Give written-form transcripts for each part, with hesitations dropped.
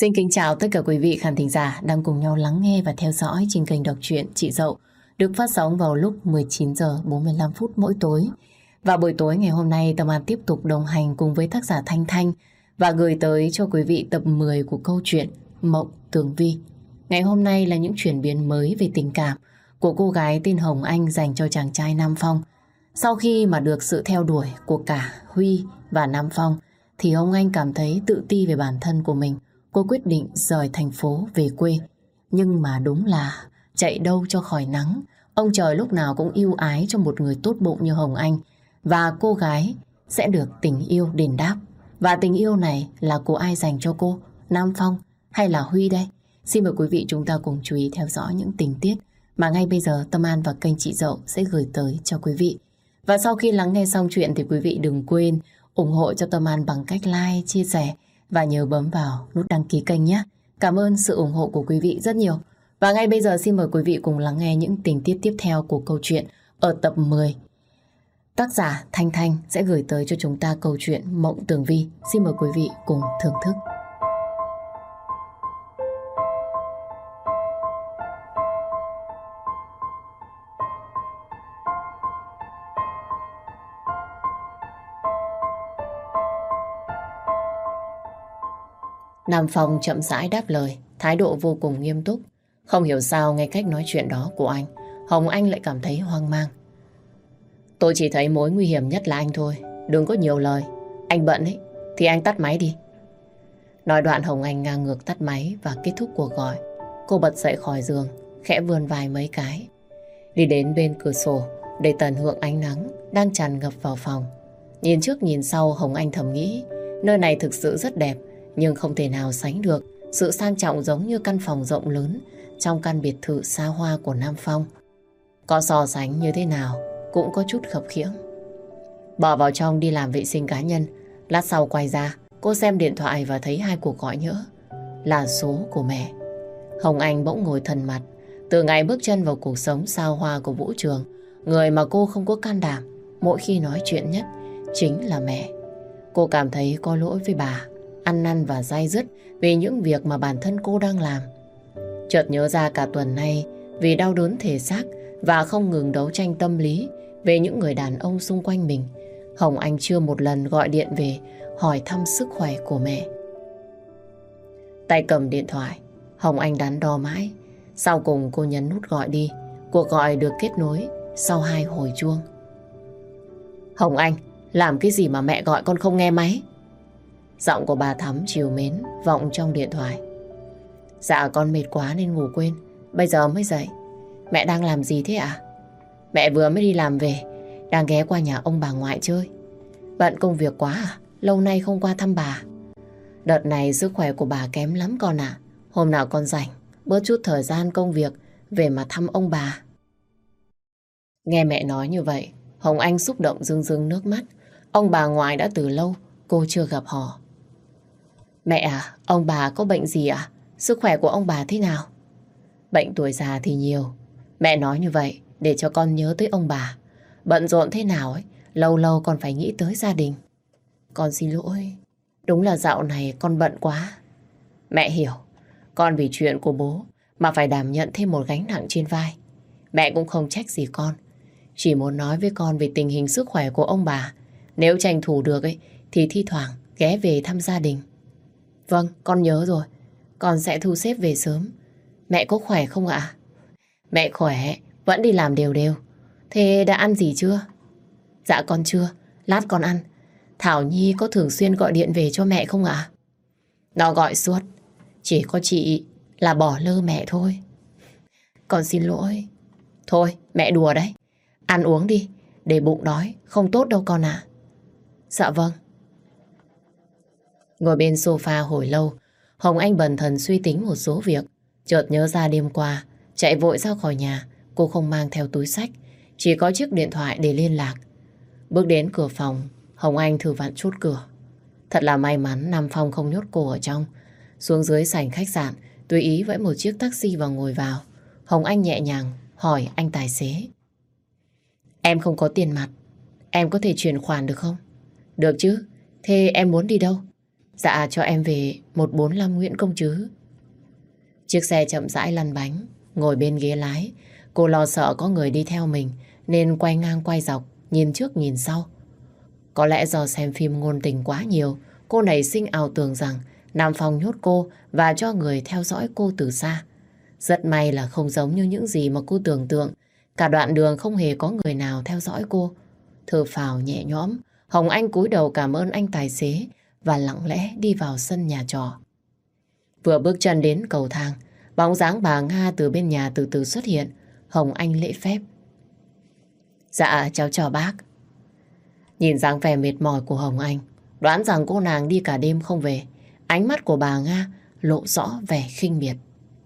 Xin kính chào tất cả quý vị khán thính giả đang cùng nhau lắng nghe và theo dõi trên kênh đọc truyện Chị Dậu được phát sóng vào lúc 19 giờ 45 phút mỗi tối. Và buổi tối ngày hôm nay Tâm An tiếp tục đồng hành cùng với tác giả Thanh Thanh và gửi tới cho quý vị tập 10 của câu chuyện Mộng Tường Vi. Ngày hôm nay là những chuyển biến mới về tình cảm của cô gái tên Hồng Anh dành cho chàng trai Nam Phong. Sau khi mà được sự theo đuổi của cả Huy và Nam Phong thì Hồng Anh cảm thấy tự ti về bản thân của mình. Cô quyết định rời thành phố về quê. Nhưng mà đúng là chạy đâu cho khỏi nắng. Ông trời lúc nào cũng ưu ái cho một người tốt bụng như Hồng Anh. Và cô gái sẽ được tình yêu đền đáp. Và tình yêu này là của ai dành cho cô? Nam Phong hay là Huy đây? Xin mời quý vị chúng ta cùng chú ý theo dõi những tình tiết mà ngay bây giờ Tâm An và kênh Chị Dậu sẽ gửi tới cho quý vị. Và sau khi lắng nghe xong chuyện thì quý vị đừng quên ủng hộ cho Tâm An bằng cách like, chia sẻ và nhớ bấm vào nút đăng ký kênh nhé. Cảm ơn sự ủng hộ của quý vị rất nhiều. Và ngay bây giờ xin mời quý vị cùng lắng nghe những tình tiết tiếp theo của câu chuyện ở tập 10. Tác giả Thanh Thanh sẽ gửi tới cho chúng ta câu chuyện Mộng Tường Vi. Xin mời quý vị cùng thưởng thức. Nam Phong chậm rãi đáp lời, thái độ vô cùng nghiêm túc. Không hiểu sao nghe cách nói chuyện đó của anh, Hồng Anh lại cảm thấy hoang mang. Tôi chỉ thấy mối nguy hiểm nhất là anh thôi. Đừng có nhiều lời. Anh bận ấy, thì anh tắt máy đi. Nói đoạn Hồng Anh ngang ngược tắt máy và kết thúc cuộc gọi. Cô bật dậy khỏi giường, khẽ vươn vai mấy cái. Đi đến bên cửa sổ để tận hưởng ánh nắng đang tràn ngập vào phòng. Nhìn trước nhìn sau Hồng Anh thầm nghĩ, nơi này thực sự rất đẹp. Nhưng không thể nào sánh được sự sang trọng giống như căn phòng rộng lớn trong căn biệt thự xa hoa của Nam Phong. Có so sánh như thế nào cũng có chút khập khiễng. Bỏ vào trong đi làm vệ sinh cá nhân. Lát sau quay ra, cô xem điện thoại và thấy 2 cuộc gọi nhỡ. Là số của mẹ. Hồng Anh bỗng ngồi thần mặt. Từ ngày bước chân vào cuộc sống xa hoa của vũ trường, người mà cô không có can đảm mỗi khi nói chuyện nhất chính là mẹ. Cô cảm thấy có lỗi với bà, ăn năn và day dứt vì những việc mà bản thân cô đang làm. Chợt nhớ ra cả tuần nay vì đau đớn thể xác và không ngừng đấu tranh tâm lý về những người đàn ông xung quanh mình, Hồng Anh chưa một lần gọi điện về hỏi thăm sức khỏe của mẹ. Tay cầm điện thoại, Hồng Anh đắn đo mãi. Sau cùng cô nhấn nút gọi đi. Cuộc gọi được kết nối sau 2 hồi chuông. Hồng Anh, làm cái gì mà mẹ gọi con không nghe máy? Giọng của bà Thắm trìu mến vọng trong điện thoại. Dạ con mệt quá nên ngủ quên, bây giờ mới dậy. Mẹ đang làm gì thế ạ? Mẹ vừa mới đi làm về, đang ghé qua nhà ông bà ngoại chơi. Bận công việc quá à? Lâu nay không qua thăm bà. Đợt này sức khỏe của bà kém lắm con ạ. Hôm nào con rảnh, bớt chút thời gian công việc về mà thăm ông bà. Nghe mẹ nói như vậy, Hồng Anh xúc động rưng rưng nước mắt. Ông bà ngoại đã từ lâu cô chưa gặp họ. Mẹ à, ông bà có bệnh gì ạ? Sức khỏe của ông bà thế nào? Bệnh tuổi già thì nhiều. Mẹ nói như vậy để cho con nhớ tới ông bà. Bận rộn thế nào ấy, lâu lâu còn phải nghĩ tới gia đình. Con xin lỗi. Đúng là dạo này con bận quá. Mẹ hiểu. Con vì chuyện của bố mà phải đảm nhận thêm một gánh nặng trên vai. Mẹ cũng không trách gì con. Chỉ muốn nói với con về tình hình sức khỏe của ông bà. Nếu tranh thủ được ấy thì thi thoảng ghé về thăm gia đình. Vâng, con nhớ rồi. Con sẽ thu xếp về sớm. Mẹ có khỏe không ạ? Mẹ khỏe, vẫn đi làm đều đều. Thế đã ăn gì chưa? Dạ con chưa, lát con ăn. Thảo Nhi có thường xuyên gọi điện về cho mẹ không ạ? Nó gọi suốt. Chỉ có chị là bỏ lơ mẹ thôi. Con xin lỗi. Thôi, mẹ đùa đấy. Ăn uống đi, để bụng đói, không tốt đâu con ạ. Dạ vâng. Ngồi bên sofa hồi lâu, Hồng Anh bần thần suy tính một số việc. Chợt nhớ ra đêm qua, chạy vội ra khỏi nhà, cô không mang theo túi xách, chỉ có chiếc điện thoại để liên lạc. Bước đến cửa phòng, Hồng Anh thử vặn chốt cửa. Thật là may mắn Nam Phong không nhốt cô ở trong. Xuống dưới sảnh khách sạn, tùy ý vẫy một chiếc taxi và ngồi vào. Hồng Anh nhẹ nhàng hỏi anh tài xế. Em không có tiền mặt, em có thể chuyển khoản được không? Được chứ, thế em muốn đi đâu? Dạ cho em về 145 Nguyễn Công Trứ. Chiếc xe chậm rãi lăn bánh, ngồi bên ghế lái. Cô lo sợ có người đi theo mình nên quay ngang quay dọc, nhìn trước nhìn sau. Có lẽ do xem phim ngôn tình quá nhiều, cô nảy sinh ảo tưởng rằng Nam Phong nhốt cô và cho người theo dõi cô từ xa. Rất may là không giống như những gì mà cô tưởng tượng. Cả đoạn đường không hề có người nào theo dõi cô. Thở phào nhẹ nhõm, Hồng Anh cúi đầu cảm ơn anh tài xế và lặng lẽ đi vào sân nhà trọ. Vừa bước chân đến cầu thang, bóng dáng bà Nga từ bên nhà từ từ xuất hiện. Hồng Anh lễ phép. Dạ cháu chào bác. Nhìn dáng vẻ mệt mỏi của Hồng Anh, đoán rằng cô nàng đi cả đêm không về. Ánh mắt của bà Nga lộ rõ vẻ khinh miệt.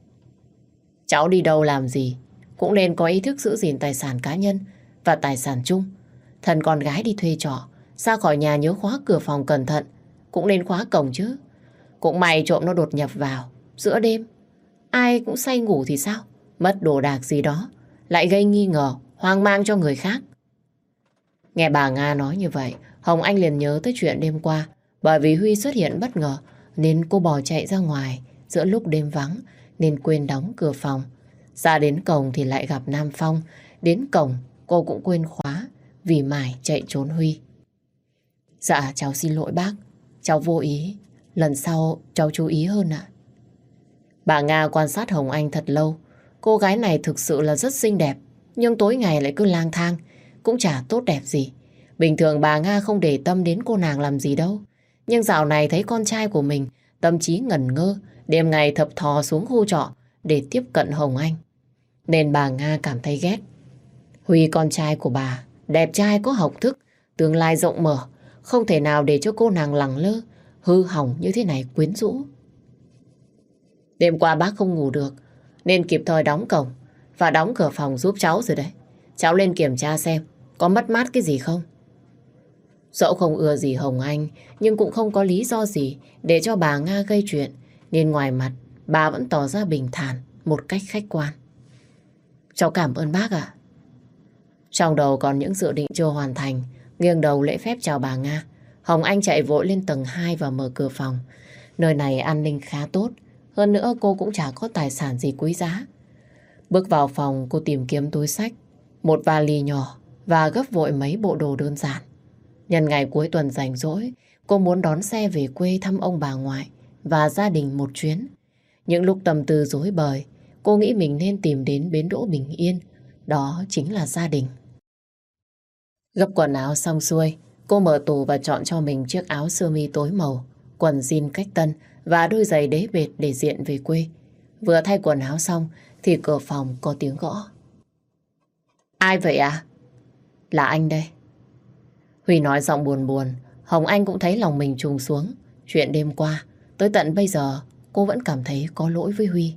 Cháu đi đâu làm gì cũng nên có ý thức giữ gìn tài sản cá nhân và tài sản chung. Thần con gái đi thuê trọ, ra khỏi nhà nhớ khóa cửa phòng cẩn thận, cũng nên khóa cổng chứ. Cũng may trộm nó đột nhập vào giữa đêm, ai cũng say ngủ thì sao, mất đồ đạc gì đó lại gây nghi ngờ, hoang mang cho người khác. Nghe bà Nga nói như vậy, Hồng Anh liền nhớ tới chuyện đêm qua. Bởi vì Huy xuất hiện bất ngờ nên cô bỏ chạy ra ngoài giữa lúc đêm vắng nên quên đóng cửa phòng. Ra đến cổng thì lại gặp Nam Phong. Đến cổng cô cũng quên khóa vì mải chạy trốn Huy. Dạ cháu xin lỗi bác, cháu vô ý. Lần sau cháu chú ý hơn ạ. Bà Nga quan sát Hồng Anh thật lâu. Cô gái này thực sự là rất xinh đẹp, nhưng tối ngày lại cứ lang thang, cũng chả tốt đẹp gì. Bình thường bà Nga không để tâm đến cô nàng làm gì đâu. Nhưng dạo này thấy con trai của mình tâm trí ngẩn ngơ, đêm ngày thập thò xuống khu trọ để tiếp cận Hồng Anh, nên bà Nga cảm thấy ghét. Huy con trai của bà, đẹp trai có học thức, tương lai rộng mở, không thể nào để cho cô nàng lẳng lơ, hư hỏng như thế này quyến rũ. Đêm qua bác không ngủ được nên kịp thời đóng cổng và đóng cửa phòng giúp cháu rồi đấy. Cháu lên kiểm tra xem có mất mát cái gì không. Dẫu không ưa gì Hồng Anh, nhưng cũng không có lý do gì để cho bà Nga gây chuyện, nên ngoài mặt bà vẫn tỏ ra bình thản một cách khách quan. Cháu cảm ơn bác ạ. Trong đầu còn những dự định chưa hoàn thành, nghiêng đầu lễ phép chào bà Nga. Hồng Anh chạy vội lên tầng 2 và mở cửa phòng. Nơi này an ninh khá tốt, hơn nữa cô cũng chả có tài sản gì quý giá. Bước vào phòng, cô tìm kiếm túi xách, một vali nhỏ và gấp vội mấy bộ đồ đơn giản. Nhân ngày cuối tuần rảnh rỗi, cô muốn đón xe về quê thăm ông bà ngoại và gia đình một chuyến. Những lúc tâm tư rối bời, cô nghĩ mình nên tìm đến bến đỗ bình yên, đó chính là gia đình. Gấp quần áo xong xuôi, cô mở tủ và chọn cho mình chiếc áo sơ mi tối màu, quần jean cách tân và đôi giày đế bệt để diện về quê. Vừa thay quần áo xong thì cửa phòng có tiếng gõ. Ai vậy à? Là anh đây. Huy nói giọng buồn buồn. Hồng Anh cũng thấy lòng mình trùng xuống. Chuyện đêm qua, tới tận bây giờ cô vẫn cảm thấy có lỗi với Huy.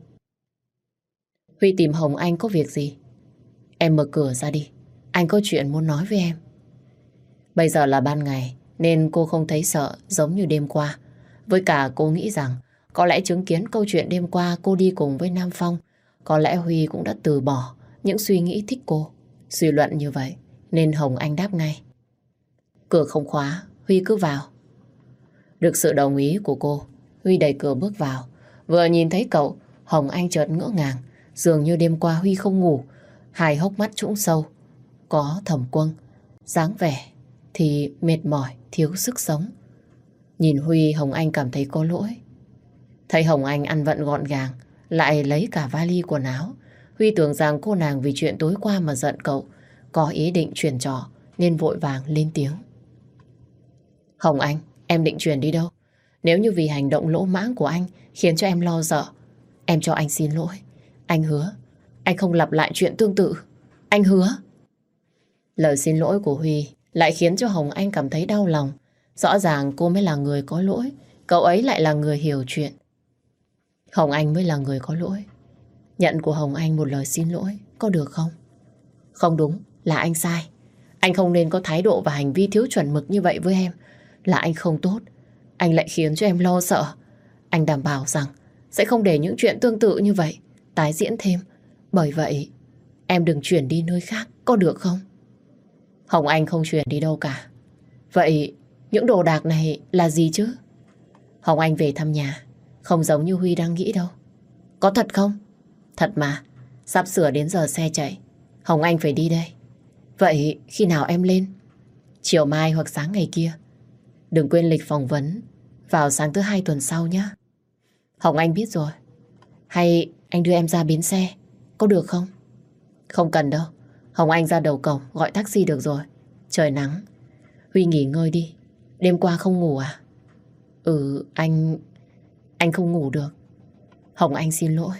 Huy tìm Hồng Anh có việc gì? Em mở cửa ra đi, anh có chuyện muốn nói với em. Bây giờ là ban ngày nên cô không thấy sợ giống như đêm qua. Với cả cô nghĩ rằng có lẽ chứng kiến câu chuyện đêm qua cô đi cùng với Nam Phong, có lẽ Huy cũng đã từ bỏ những suy nghĩ thích cô. Suy luận như vậy nên Hồng Anh đáp ngay. Cửa không khóa, Huy cứ vào. Được sự đồng ý của cô, Huy đẩy cửa bước vào. Vừa nhìn thấy cậu, Hồng Anh chợt ngỡ ngàng. Dường như đêm qua Huy không ngủ, hai hốc mắt trũng sâu. Có thầm quâng, dáng vẻ thì mệt mỏi, thiếu sức sống. Nhìn Huy, Hồng Anh cảm thấy có lỗi. Thấy Hồng Anh ăn vận gọn gàng, lại lấy cả vali quần áo. Huy tưởng rằng cô nàng vì chuyện tối qua mà giận cậu, có ý định chuyển trọ nên vội vàng lên tiếng. Hồng Anh, em định chuyển đi đâu? Nếu như vì hành động lỗ mãng của anh khiến cho em lo sợ, em cho anh xin lỗi. Anh hứa, anh không lặp lại chuyện tương tự. Anh hứa. Lời xin lỗi của Huy lại khiến cho Hồng Anh cảm thấy đau lòng. Rõ ràng cô mới là người có lỗi, cậu ấy lại là người hiểu chuyện. Hồng Anh mới là người có lỗi. Nhận của Hồng Anh một lời xin lỗi, có được không? Không đúng, là anh sai. Anh không nên có thái độ và hành vi thiếu chuẩn mực như vậy với em. Là anh không tốt, anh lại khiến cho em lo sợ. Anh đảm bảo rằng sẽ không để những chuyện tương tự như vậy tái diễn thêm. Bởi vậy, em đừng chuyển đi nơi khác, có được không? Hồng Anh không chuyển đi đâu cả. Vậy những đồ đạc này là gì chứ? Hồng Anh về thăm nhà, không giống như Huy đang nghĩ đâu. Có thật không? Thật mà, sắp sửa đến giờ xe chạy. Hồng Anh phải đi đây. Vậy khi nào em lên? Chiều mai hoặc sáng ngày kia. Đừng quên lịch phỏng vấn vào sáng thứ 2 tuần sau nhé. Hồng Anh biết rồi. Hay anh đưa em ra bến xe, có được không? Không cần đâu. Hồng Anh ra đầu cổng gọi taxi được rồi. Trời nắng. Huy nghỉ ngơi đi. Đêm qua không ngủ à? Ừ, anh không ngủ được. Hồng Anh xin lỗi.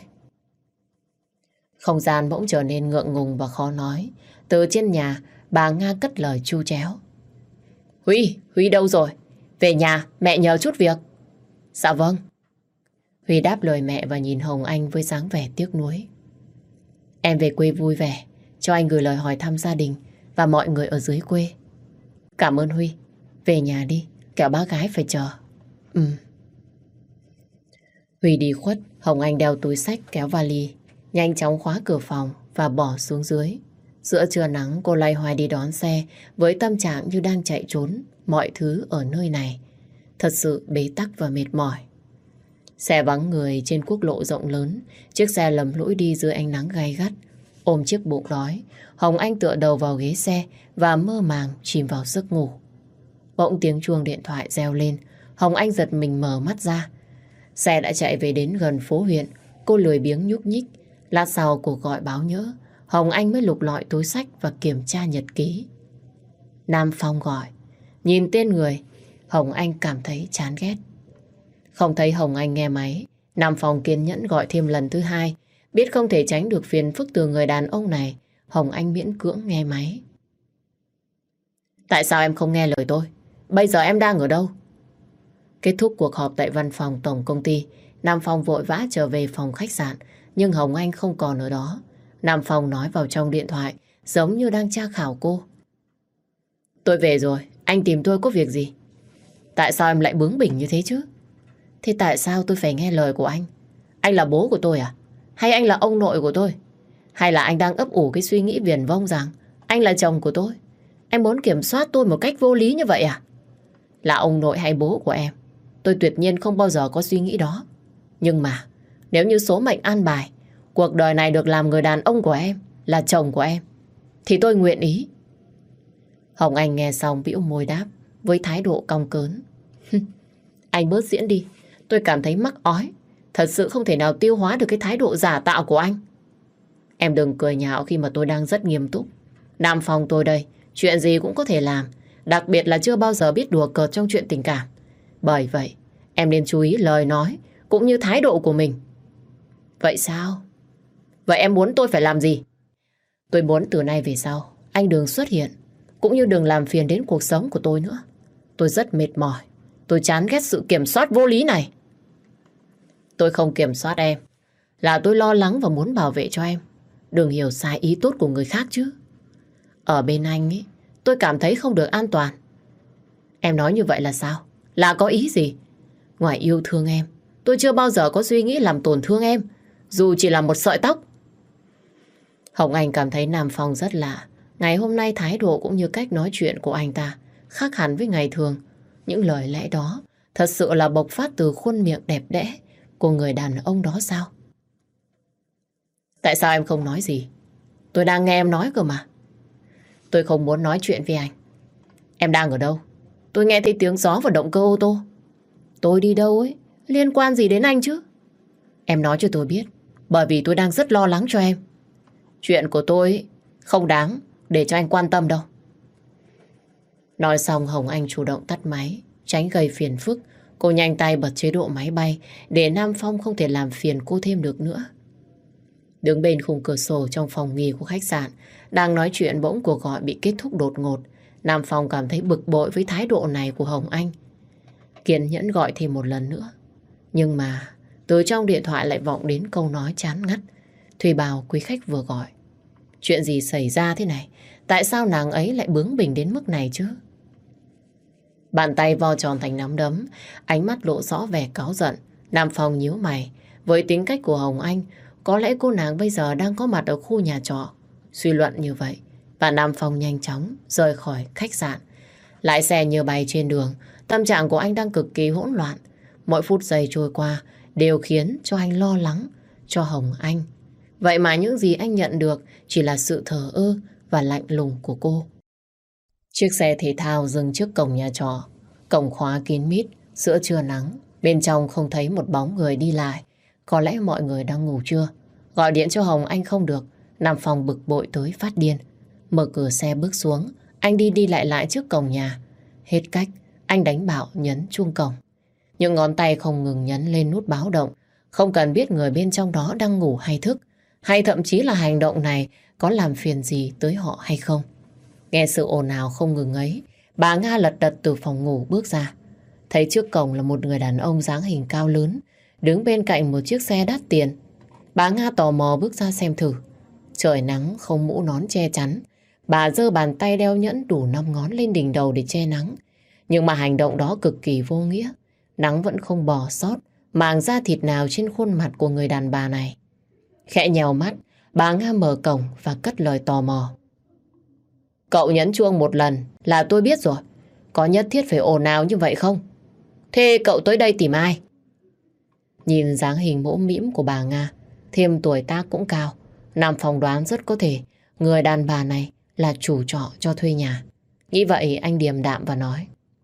Không gian bỗng trở nên ngượng ngùng và khó nói. Từ trên nhà, bà Nga cất lời chu chéo. Huy đâu rồi? Về nhà, mẹ nhờ chút việc. Dạ vâng. Huy đáp lời mẹ và nhìn Hồng Anh với dáng vẻ tiếc nuối. Em về quê vui vẻ, cho anh gửi lời hỏi thăm gia đình và mọi người ở dưới quê. Cảm ơn Huy. Về nhà đi, kẻo bác gái phải chờ. Huy đi khuất, Hồng Anh đeo túi xách kéo vali, nhanh chóng khóa cửa phòng và bỏ xuống dưới. Giữa trưa nắng cô loay hoay đi đón xe với tâm trạng như đang chạy trốn mọi thứ ở nơi này. Thật sự bế tắc và mệt mỏi. Xe vắng người trên quốc lộ rộng lớn, chiếc xe lầm lũi đi dưới ánh nắng gay gắt. Ôm chiếc bụng đói, Hồng Anh tựa đầu vào ghế xe và mơ màng chìm vào giấc ngủ. Bỗng tiếng chuông điện thoại reo lên, Hồng Anh giật mình mở mắt ra. Xe đã chạy về đến gần phố huyện, cô lười biếng nhúc nhích. Lát sau cuộc gọi báo nhỡ, Hồng Anh mới lục lọi túi xách và kiểm tra nhật ký. Nam Phong gọi. Nhìn tên người, Hồng Anh cảm thấy chán ghét. Không thấy Hồng Anh nghe máy, Nam Phong kiên nhẫn gọi thêm lần thứ hai. Biết không thể tránh được phiền phức từ người đàn ông này, Hồng Anh miễn cưỡng nghe máy. Tại sao em không nghe lời tôi? Bây giờ em đang ở đâu? Kết thúc cuộc họp tại văn phòng tổng công ty, Nam Phong vội vã trở về phòng khách sạn, nhưng Hồng Anh không còn ở đó. Nam Phong nói vào trong điện thoại, giống như đang tra khảo cô. Tôi về rồi, anh tìm tôi có việc gì? Tại sao em lại bướng bỉnh như thế chứ? Thế tại sao tôi phải nghe lời của anh? Anh là bố của tôi à? Hay anh là ông nội của tôi? Hay là anh đang ấp ủ cái suy nghĩ viển vông rằng anh là chồng của tôi? Em muốn kiểm soát tôi một cách vô lý như vậy à? Là ông nội hay bố của em, tôi tuyệt nhiên không bao giờ có suy nghĩ đó. Nhưng mà nếu như số mệnh an bài cuộc đời này được làm người đàn ông của em, là chồng của em, thì tôi nguyện ý. Hồng Anh nghe xong bĩu môi đáp với thái độ cong cớn. Anh bớt diễn đi, tôi cảm thấy mắc ói. Thật sự không thể nào tiêu hóa được cái thái độ giả tạo của anh. Em đừng cười nhạo khi mà tôi đang rất nghiêm túc. Nam Phong tôi đây, chuyện gì cũng có thể làm. Đặc biệt là chưa bao giờ biết đùa cợt trong chuyện tình cảm. Bởi vậy, em nên chú ý lời nói cũng như thái độ của mình. Vậy sao? Vậy em muốn tôi phải làm gì? Tôi muốn từ nay về sau anh đừng xuất hiện, cũng như đừng làm phiền đến cuộc sống của tôi nữa. Tôi rất mệt mỏi. Tôi chán ghét sự kiểm soát vô lý này. Tôi không kiểm soát em, là tôi lo lắng và muốn bảo vệ cho em. Đừng hiểu sai ý tốt của người khác chứ. Ở bên anh ấy, tôi cảm thấy không được an toàn. Em nói như vậy là sao? Là có ý gì? Ngoài yêu thương em, tôi chưa bao giờ có suy nghĩ làm tổn thương em, dù chỉ là một sợi tóc. Hồng Anh cảm thấy Nam Phong rất lạ. Ngày hôm nay thái độ cũng như cách nói chuyện của anh ta khác hẳn với ngày thường. Những lời lẽ đó thật sự là bộc phát từ khuôn miệng đẹp đẽ của người đàn ông đó sao? Tại sao em không nói gì? Tôi đang nghe em nói cơ mà. Tôi không muốn nói chuyện với anh. Em đang ở đâu? Tôi nghe thấy tiếng gió và động cơ ô tô. Tôi đi đâu ấy, liên quan gì đến anh chứ? Em nói cho tôi biết, bởi vì tôi đang rất lo lắng cho em. Chuyện của tôi không đáng để cho anh quan tâm đâu. Nói xong Hồng Anh chủ động tắt máy, tránh gây phiền phức. Cô nhanh tay bật chế độ máy bay để Nam Phong không thể làm phiền cô thêm được nữa. Đứng bên khung cửa sổ trong phòng nghỉ của khách sạn, đang nói chuyện bỗng cuộc gọi bị kết thúc đột ngột. Nam Phong cảm thấy bực bội với thái độ này của Hồng Anh. Kiên nhẫn gọi thêm một lần nữa. Nhưng mà từ trong điện thoại lại vọng đến câu nói chán ngắt. Thùy bảo quý khách vừa gọi. Chuyện gì xảy ra thế này? Tại sao nàng ấy lại bướng bỉnh đến mức này chứ? Bàn tay vo tròn thành nắm đấm, ánh mắt lộ rõ vẻ cáu giận. Nam Phong nhíu mày. Với tính cách của Hồng Anh, có lẽ cô nàng bây giờ đang có mặt ở khu nhà trọ. Suy luận như vậy, và Nam Phong nhanh chóng rời khỏi khách sạn. Lái xe như bay trên đường, tâm trạng của anh đang cực kỳ hỗn loạn. Mỗi phút giây trôi qua đều khiến cho anh lo lắng cho Hồng Anh. Vậy mà những gì anh nhận được chỉ là sự thờ ơ và lạnh lùng của cô. Chiếc xe thể thao dừng trước cổng nhà trọ. Cổng khóa kín mít, giữa trưa nắng. Bên trong không thấy một bóng người đi lại. Có lẽ mọi người đang ngủ trưa. Gọi điện cho Hồng Anh không được. Nam Phong bực bội tới phát điên. Mở cửa xe bước xuống. Anh đi lại trước cổng nhà. Hết cách, anh đánh bạo nhấn chuông cổng. Những ngón tay không ngừng nhấn lên nút báo động. Không cần biết người bên trong đó đang ngủ hay thức, hay thậm chí là hành động này có làm phiền gì tới họ hay không. Nghe sự ồn ào không ngừng ấy, bà Nga lật đật từ phòng ngủ bước ra. Thấy trước cổng là một người đàn ông dáng hình cao lớn, đứng bên cạnh một chiếc xe đắt tiền. Bà Nga tò mò bước ra xem thử. Trời nắng không mũ nón che chắn. Bà giơ bàn tay đeo nhẫn đủ 5 ngón lên đỉnh đầu để che nắng. Nhưng mà hành động đó cực kỳ vô nghĩa. Nắng vẫn không bỏ sót màng da thịt nào trên khuôn mặt của người đàn bà này. Khẽ nhèo mắt, bà Nga mở cổng và cất lời tò mò. Cậu nhấn chuông một lần là tôi biết rồi. Có nhất thiết phải ồn ào như vậy không? Thế cậu tới đây tìm ai? Nhìn dáng hình mỗ mĩm của bà Nga, thêm tuổi tác cũng cao, Nam Phong đoán rất có thể người đàn bà này là chủ trọ cho thuê nhà. Nghĩ vậy anh điềm đạm và nói.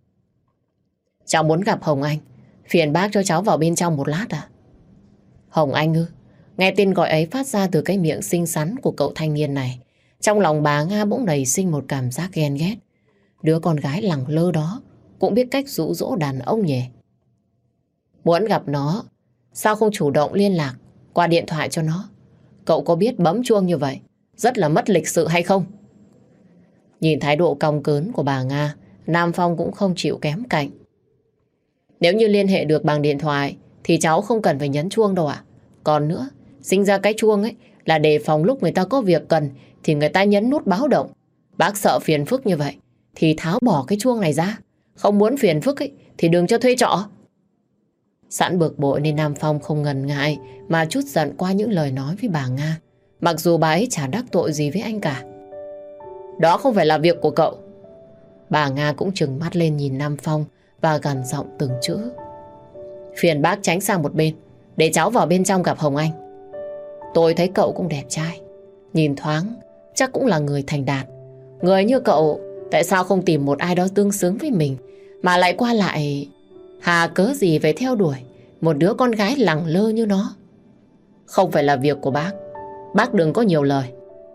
Cháu muốn gặp Hồng Anh. Phiền bác cho cháu vào bên trong một lát à? Hồng Anh ư? Nghe tên gọi ấy phát ra từ cái miệng xinh xắn của cậu thanh niên này. Trong lòng bà Nga bỗng nảy sinh một cảm giác ghen ghét. Đứa con gái lẳng lơ đó cũng biết cách dụ dỗ đàn ông nhỉ. Muốn gặp nó, sao không chủ động liên lạc qua điện thoại cho nó? Cậu có biết bấm chuông như vậy rất là mất lịch sự hay không? Nhìn thái độ cong cớn của bà Nga, Nam Phong cũng không chịu kém cạnh. Nếu như liên hệ được bằng điện thoại thì cháu không cần phải nhấn chuông đâu ạ. Còn nữa, sinh ra cái chuông ấy là để phòng lúc người ta có việc cần thì người ta nhấn nút báo động. Bác sợ phiền phức như vậy thì tháo bỏ cái chuông này ra. Không muốn phiền phức ấy thì đừng cho thuê trọ. Sẵn bực bội nên Nam Phong không ngần ngại mà trút giận qua những lời nói với bà Nga. Mặc dù bà ấy chả đắc tội gì với anh cả. Đó không phải là việc của cậu. Bà Nga cũng trừng mắt lên nhìn Nam Phong và gằn giọng từng chữ. Phiền bác tránh sang một bên để cháu vào bên trong gặp Hồng Anh. Tôi thấy cậu cũng đẹp trai, nhìn thoáng chắc cũng là người thành đạt. Người như cậu tại sao không tìm một ai đó tương xứng với mình mà lại qua lại hà cớ gì phải theo đuổi một đứa con gái lẳng lơ như nó? Không phải là việc của bác. Bác đừng có nhiều lời.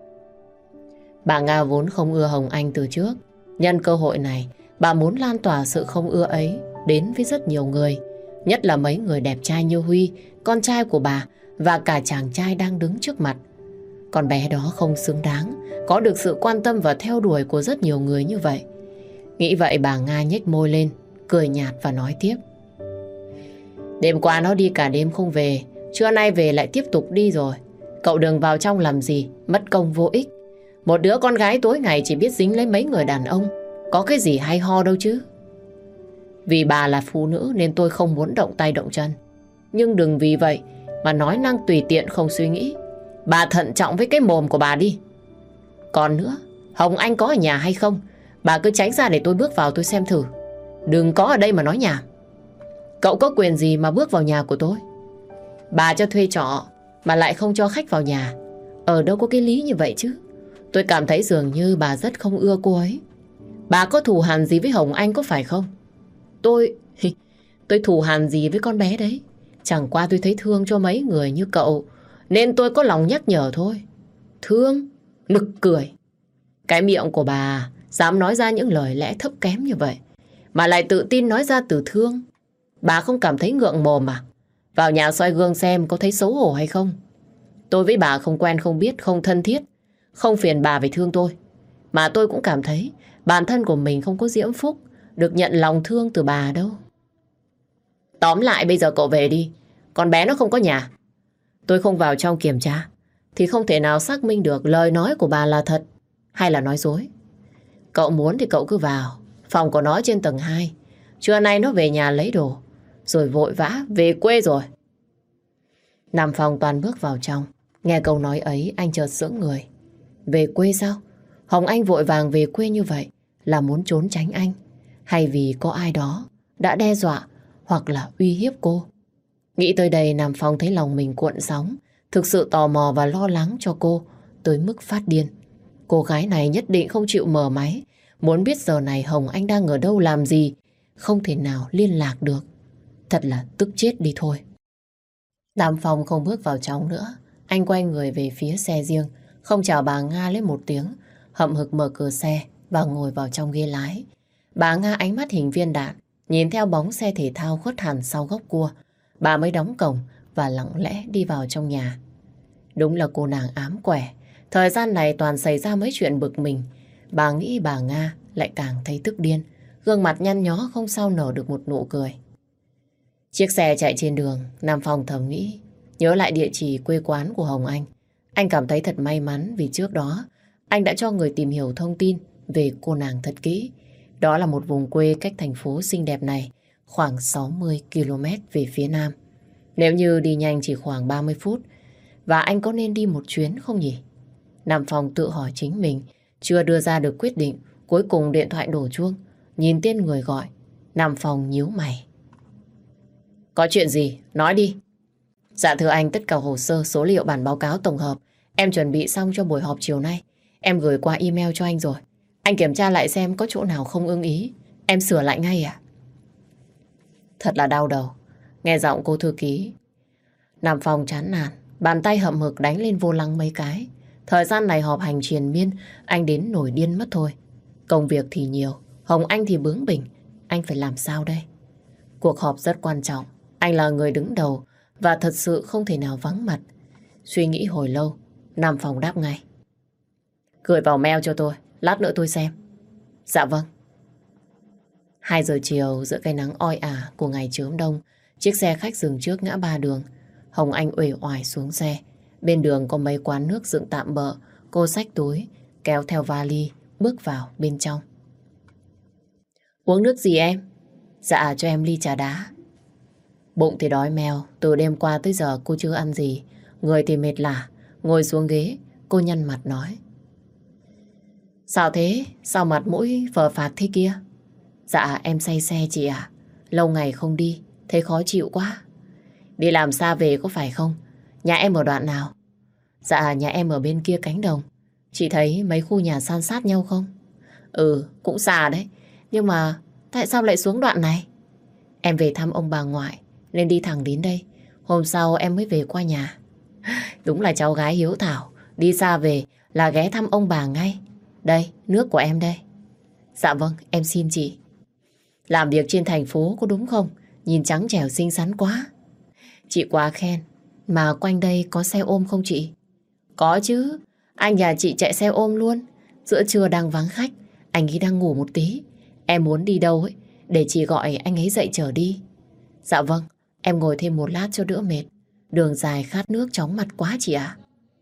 Bà Nga vốn không ưa Hồng Anh từ trước. Nhân cơ hội này bà muốn lan tỏa sự không ưa ấy đến với rất nhiều người. Nhất là mấy người đẹp trai như Huy, con trai của bà, và cả chàng trai đang đứng trước mặt. Con bé đó không xứng đáng có được sự quan tâm và theo đuổi của rất nhiều người như vậy. Nghĩ vậy bà Nga nhếch môi lên, cười nhạt và nói tiếp. Đêm qua nó đi cả đêm không về, trưa nay về lại tiếp tục đi rồi. Cậu đừng vào trong làm gì, mất công vô ích. Một đứa con gái tối ngày chỉ biết dính lấy mấy người đàn ông, có cái gì hay ho đâu chứ. Vì bà là phụ nữ nên tôi không muốn động tay động chân. Nhưng đừng vì vậy mà nói năng tùy tiện không suy nghĩ. Bà thận trọng với cái mồm của bà đi. Còn nữa, Hồng Anh có ở nhà hay không? Bà cứ tránh ra để tôi bước vào tôi xem thử. Đừng có ở đây mà nói nhảm. Cậu có quyền gì mà bước vào nhà của tôi? Bà cho thuê trọ mà lại không cho khách vào nhà. Ở đâu có cái lý như vậy chứ. Tôi cảm thấy dường như bà rất không ưa cô ấy. Bà có thù hằn gì với Hồng Anh có phải không? Tôi thù hằn gì với con bé đấy? Chẳng qua tôi thấy thương cho mấy người như cậu nên tôi có lòng nhắc nhở thôi. Thương? Nực cười. Cái miệng của bà dám nói ra những lời lẽ thấp kém như vậy mà lại tự tin nói ra từ thương. Bà không cảm thấy ngượng mồm à? Vào nhà soi gương xem có thấy xấu hổ hay không? Tôi với bà không quen không biết, không thân thiết. Không phiền bà phải thương tôi. Mà tôi cũng cảm thấy bản thân của mình không có diễm phúc được nhận lòng thương từ bà đâu. Tóm lại bây giờ cậu về đi. Con bé nó không có nhà. Tôi không vào trong kiểm tra thì không thể nào xác minh được lời nói của bà là thật hay là nói dối. Cậu muốn thì cậu cứ vào. Phòng của nó trên tầng 2. Trưa nay nó về nhà lấy đồ rồi vội vã về quê rồi. Nam Phong toàn bước vào trong. Nghe câu nói ấy anh chợt sững người. Về quê sao? Hồng Anh vội vàng về quê như vậy là muốn trốn tránh anh, hay vì có ai đó đã đe dọa hoặc là uy hiếp cô. Nghĩ tới đây Nam Phong thấy lòng mình cuộn sóng, thực sự tò mò và lo lắng cho cô tới mức phát điên. Cô gái này nhất định không chịu mở máy, muốn biết giờ này Hồng Anh đang ở đâu làm gì, không thể nào liên lạc được. Thật là tức chết đi thôi. Nam Phong không bước vào trong nữa, anh quay người về phía xe riêng, không chào bà Nga lấy một tiếng, hậm hực mở cửa xe và ngồi vào trong ghế lái. Bà Nga ánh mắt hình viên đạn, nhìn theo bóng xe thể thao khuất hẳn sau gốc cua, bà mới đóng cổng và lặng lẽ đi vào trong nhà. Đúng là cô nàng ám quẻ, thời gian này toàn xảy ra mấy chuyện bực mình. Bà nghĩ bà Nga lại càng thấy tức điên, gương mặt nhăn nhó không sao nở được một nụ cười. Chiếc xe chạy trên đường, Nam Phong thầm nghĩ, nhớ lại địa chỉ quê quán của Hồng Anh. Anh cảm thấy thật may mắn vì trước đó anh đã cho người tìm hiểu thông tin về cô nàng thật kỹ. Đó là một vùng quê cách thành phố xinh đẹp này khoảng 60 km về phía nam. Nếu như đi nhanh chỉ khoảng 30 phút, và anh có nên đi một chuyến không nhỉ? Nam Phong tự hỏi chính mình, chưa đưa ra được quyết định. Cuối cùng điện thoại đổ chuông, nhìn tên người gọi, Nam Phong nhíu mày. Có chuyện gì? Nói đi. Dạ thưa anh, tất cả hồ sơ, số liệu bản báo cáo tổng hợp em chuẩn bị xong cho buổi họp chiều nay. Em gửi qua email cho anh rồi. Anh kiểm tra lại xem có chỗ nào không ưng ý, em sửa lại ngay à? Thật là đau đầu. Nghe giọng cô thư ký, Nam Phong chán nản, bàn tay hậm hực đánh lên vô lăng mấy cái. Thời gian này họp hành triền miên, anh đến nổi điên mất thôi. Công việc thì nhiều, Hồng Anh thì bướng bỉnh. Anh phải làm sao đây? Cuộc họp rất quan trọng, anh là người đứng đầu và thật sự không thể nào vắng mặt. Suy nghĩ hồi lâu, Nam Phong đáp ngay. Gửi vào mail cho tôi, lát nữa tôi xem. Dạ vâng. 2 giờ chiều giữa cái nắng oi ả của ngày chớm đông, chiếc xe khách dừng trước ngã ba đường. Hồng Anh uể oải xuống xe. Bên đường có mấy quán nước dựng tạm bợ. Cô xách túi, kéo theo vali, bước vào bên trong. Uống nước gì em? Dạ cho em ly trà đá. Bụng thì đói meo, từ đêm qua tới giờ cô chưa ăn gì. Người thì mệt lả, ngồi xuống ghế, cô nhăn mặt nói. Sao thế? Sao mặt mũi phờ phạc thế kia? Dạ em say xe chị ạ. Lâu ngày không đi, thấy khó chịu quá. Đi làm xa về có phải không? Nhà em ở đoạn nào? Dạ nhà em ở bên kia cánh đồng. Chị thấy mấy khu nhà san sát nhau không? Ừ, cũng xa đấy. Nhưng mà tại sao lại xuống đoạn này? Em về thăm ông bà ngoại nên đi thẳng đến đây. Hôm sau em mới về qua nhà. Đúng là cháu gái hiếu thảo. Đi xa về là ghé thăm ông bà ngay. Đây, nước của em đây. Dạ vâng, em xin chị. Làm việc trên thành phố có đúng không? Nhìn trắng trẻo xinh xắn quá. Chị quá khen. Mà quanh đây có xe ôm không chị? Có chứ. Anh nhà chị chạy xe ôm luôn. Giữa trưa đang vắng khách, anh ấy đang ngủ một tí. Em muốn đi đâu ấy, để chị gọi anh ấy dậy chở đi. Dạ vâng, em ngồi thêm một lát cho đỡ mệt. Đường dài khát nước chóng mặt quá chị ạ.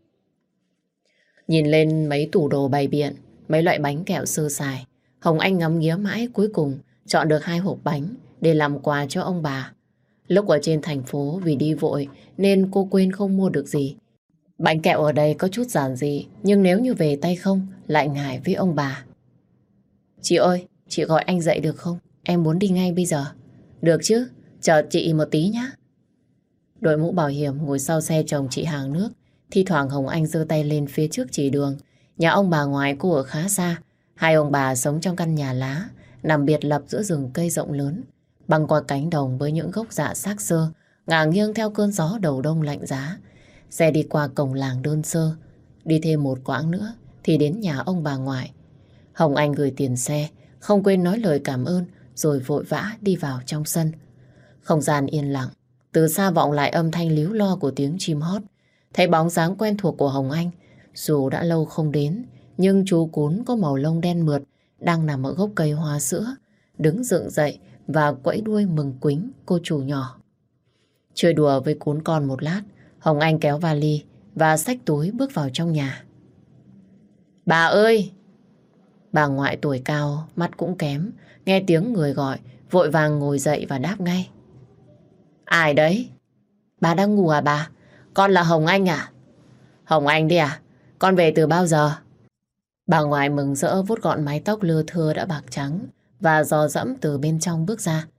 Nhìn lên mấy tủ đồ bày biện, mấy loại bánh kẹo sơ sài, Hồng Anh ngắm nghía mãi cuối cùng chọn được 2 hộp bánh để làm quà cho ông bà. Lúc ở trên thành phố vì đi vội nên cô quên không mua được gì. Bánh kẹo ở đây có chút giản dị, nhưng nếu như về tay không lại ngại với ông bà. Chị ơi, chị gọi anh dậy được không? Em muốn đi ngay bây giờ. Được chứ, chờ chị một tí nhé. Đội mũ bảo hiểm ngồi sau xe chồng chị hàng nước. Thi thoảng Hồng Anh giơ tay lên phía trước chỉ đường. Nhà ông bà ngoại cô ở khá xa. 2 ông bà sống trong căn nhà lá, nằm biệt lập giữa rừng cây rộng lớn. Băng qua cánh đồng với những gốc dạ xác xơ, ngả nghiêng theo cơn gió đầu đông lạnh giá. Xe đi qua cổng làng đơn sơ. Đi thêm một quãng nữa thì đến nhà ông bà ngoại. Hồng Anh gửi tiền xe, không quên nói lời cảm ơn, rồi vội vã đi vào trong sân. Không gian yên lặng, từ xa vọng lại âm thanh líu lo của tiếng chim hót. Thấy bóng dáng quen thuộc của Hồng Anh, dù đã lâu không đến, nhưng chú cún có màu lông đen mượt đang nằm ở gốc cây hoa sữa, đứng dựng dậy và quẫy đuôi mừng quính cô chủ nhỏ. Chơi đùa với cún con một lát, Hồng Anh kéo vali và xách túi bước vào trong nhà. Bà ơi! Bà ngoại tuổi cao, mắt cũng kém, nghe tiếng người gọi, vội vàng ngồi dậy và đáp ngay. Ai đấy? Bà đang ngủ à bà? Con là Hồng Anh à? Hồng Anh đi à? Con về từ bao giờ? Bà ngoại mừng rỡ vuốt gọn mái tóc lưa thưa đã bạc trắng và dò dẫm từ bên trong bước ra.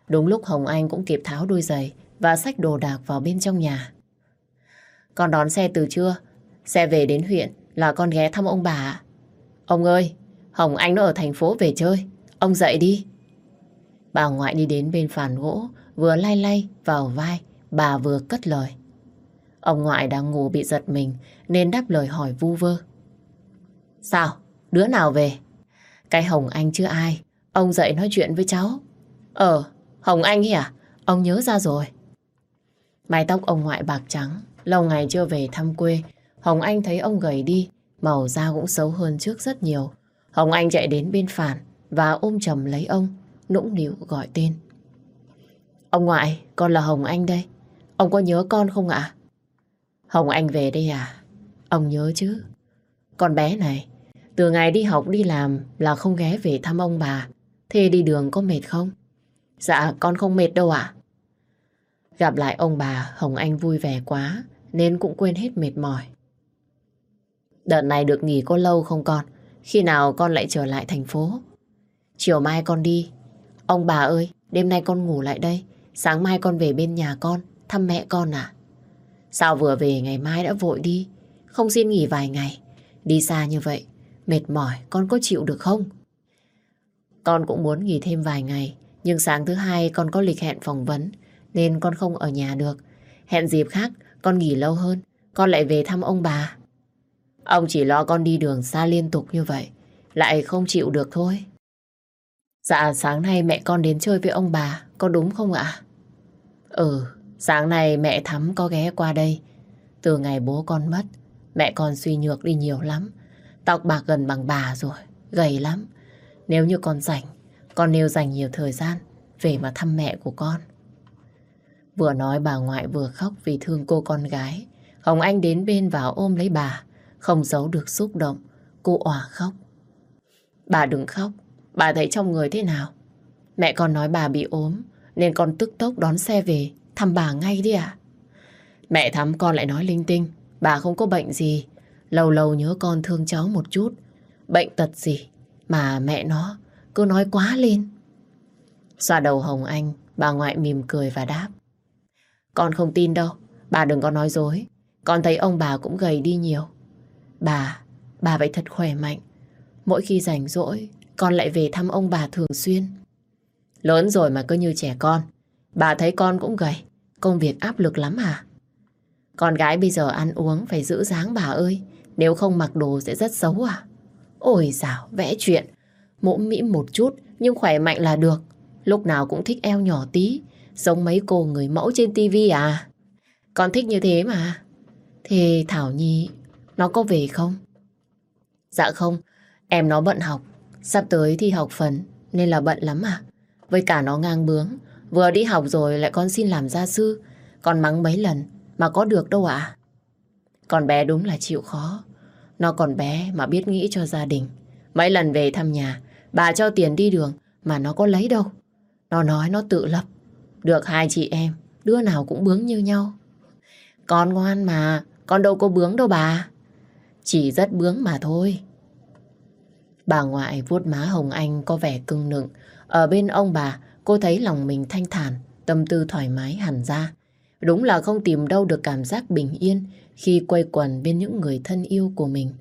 Đúng lúc Hồng Anh cũng kịp tháo đôi giày và xách đồ đạc vào bên trong nhà. Con đón xe từ trưa. Xe về đến huyện là con ghé thăm ông bà ạ. Ông ơi, Hồng Anh nó ở thành phố về chơi. Ông dậy đi. Bà ngoại đi đến bên phàn gỗ, vừa lay lay vào vai, bà vừa cất lời. Ông ngoại đang ngủ bị giật mình nên đáp lời hỏi vu vơ. Sao? Đứa nào về? Cái Hồng Anh chứ ai. Ông dậy nói chuyện với cháu. Hồng Anh ấy à? Ông nhớ ra rồi. Mái tóc ông ngoại bạc trắng, lâu ngày chưa về thăm quê. Hồng Anh thấy ông gầy đi, màu da cũng xấu hơn trước rất nhiều. Hồng Anh chạy đến bên phản và ôm chầm lấy ông, nũng nịu gọi tên. Ông ngoại, con là Hồng Anh đây. Ông có nhớ con không ạ? Hồng Anh về đây à? Ông nhớ chứ. Con bé này, từ ngày đi học đi làm là không ghé về thăm ông bà. Thế đi đường có mệt không? Dạ, con không mệt đâu ạ. Gặp lại ông bà, Hồng Anh vui vẻ quá nên cũng quên hết mệt mỏi. Đợt này được nghỉ có lâu không con? Khi nào con lại trở lại thành phố? Chiều mai con đi. Ông bà ơi, đêm nay con ngủ lại đây. Sáng mai con về bên nhà con, thăm mẹ con à? Sao vừa về ngày mai đã vội đi? Không xin nghỉ vài ngày. Đi xa như vậy, mệt mỏi, con có chịu được không? Con cũng muốn nghỉ thêm vài ngày, nhưng sáng thứ hai con có lịch hẹn phỏng vấn, nên con không ở nhà được. Hẹn dịp khác, con nghỉ lâu hơn, con lại về thăm ông bà. Ông chỉ lo con đi đường xa liên tục như vậy, lại không chịu được thôi. Dạ, sáng nay mẹ con đến chơi với ông bà, có đúng không ạ? Sáng nay mẹ Thắm có ghé qua đây. Từ ngày bố con mất, mẹ con suy nhược đi nhiều lắm. Tóc bạc gần bằng bà rồi, gầy lắm. Nếu như con rảnh, con nên dành nhiều thời gian về mà thăm mẹ của con. Vừa nói bà ngoại vừa khóc vì thương cô con gái. Hồng Anh đến bên vào ôm lấy bà, không giấu được xúc động. Cô òa khóc. Bà đừng khóc, bà thấy trong người thế nào? Mẹ con nói bà bị ốm, nên con tức tốc đón xe về thăm bà ngay đi ạ. Mẹ Thắm con lại nói linh tinh, bà không có bệnh gì. Lâu lâu nhớ con thương cháu một chút. Bệnh tật gì mà mẹ nó cứ nói quá lên. Xoa đầu Hồng Anh, bà ngoại mỉm cười và đáp. Con không tin đâu, bà đừng có nói dối. Con thấy ông bà cũng gầy đi nhiều. Bà phải thật khỏe mạnh. Mỗi khi rảnh rỗi, con lại về thăm ông bà thường xuyên. Lớn rồi mà cứ như trẻ con. Bà thấy con cũng gầy, công việc áp lực lắm à? Con gái bây giờ ăn uống phải giữ dáng bà ơi. Nếu không mặc đồ sẽ rất xấu à? Ôi dào, vẽ chuyện. Mũm mĩm một chút nhưng khỏe mạnh là được. Lúc nào cũng thích eo nhỏ tí, giống mấy cô người mẫu trên tivi à? Con thích như thế mà. Thế Thảo Nhi nó có về không? Dạ không, em nó bận học. Sắp tới thi học phần nên là bận lắm à? Với cả nó ngang bướng, vừa đi học rồi lại con xin làm gia sư. Con mắng mấy lần mà có được đâu ạ. Con bé đúng là chịu khó. Nó còn bé mà biết nghĩ cho gia đình. Mấy lần về thăm nhà, bà cho tiền đi đường mà nó có lấy đâu. Nó nói nó tự lập. Được hai chị em, đứa nào cũng bướng như nhau. Con ngoan mà, con đâu có bướng đâu bà. Chỉ rất bướng mà thôi. Bà ngoại vuốt má Hồng Anh có vẻ cưng nựng. Ở bên ông bà, cô thấy lòng mình thanh thản, tâm tư thoải mái hẳn ra. Đúng là không tìm đâu được cảm giác bình yên khi quây quần bên những người thân yêu của mình.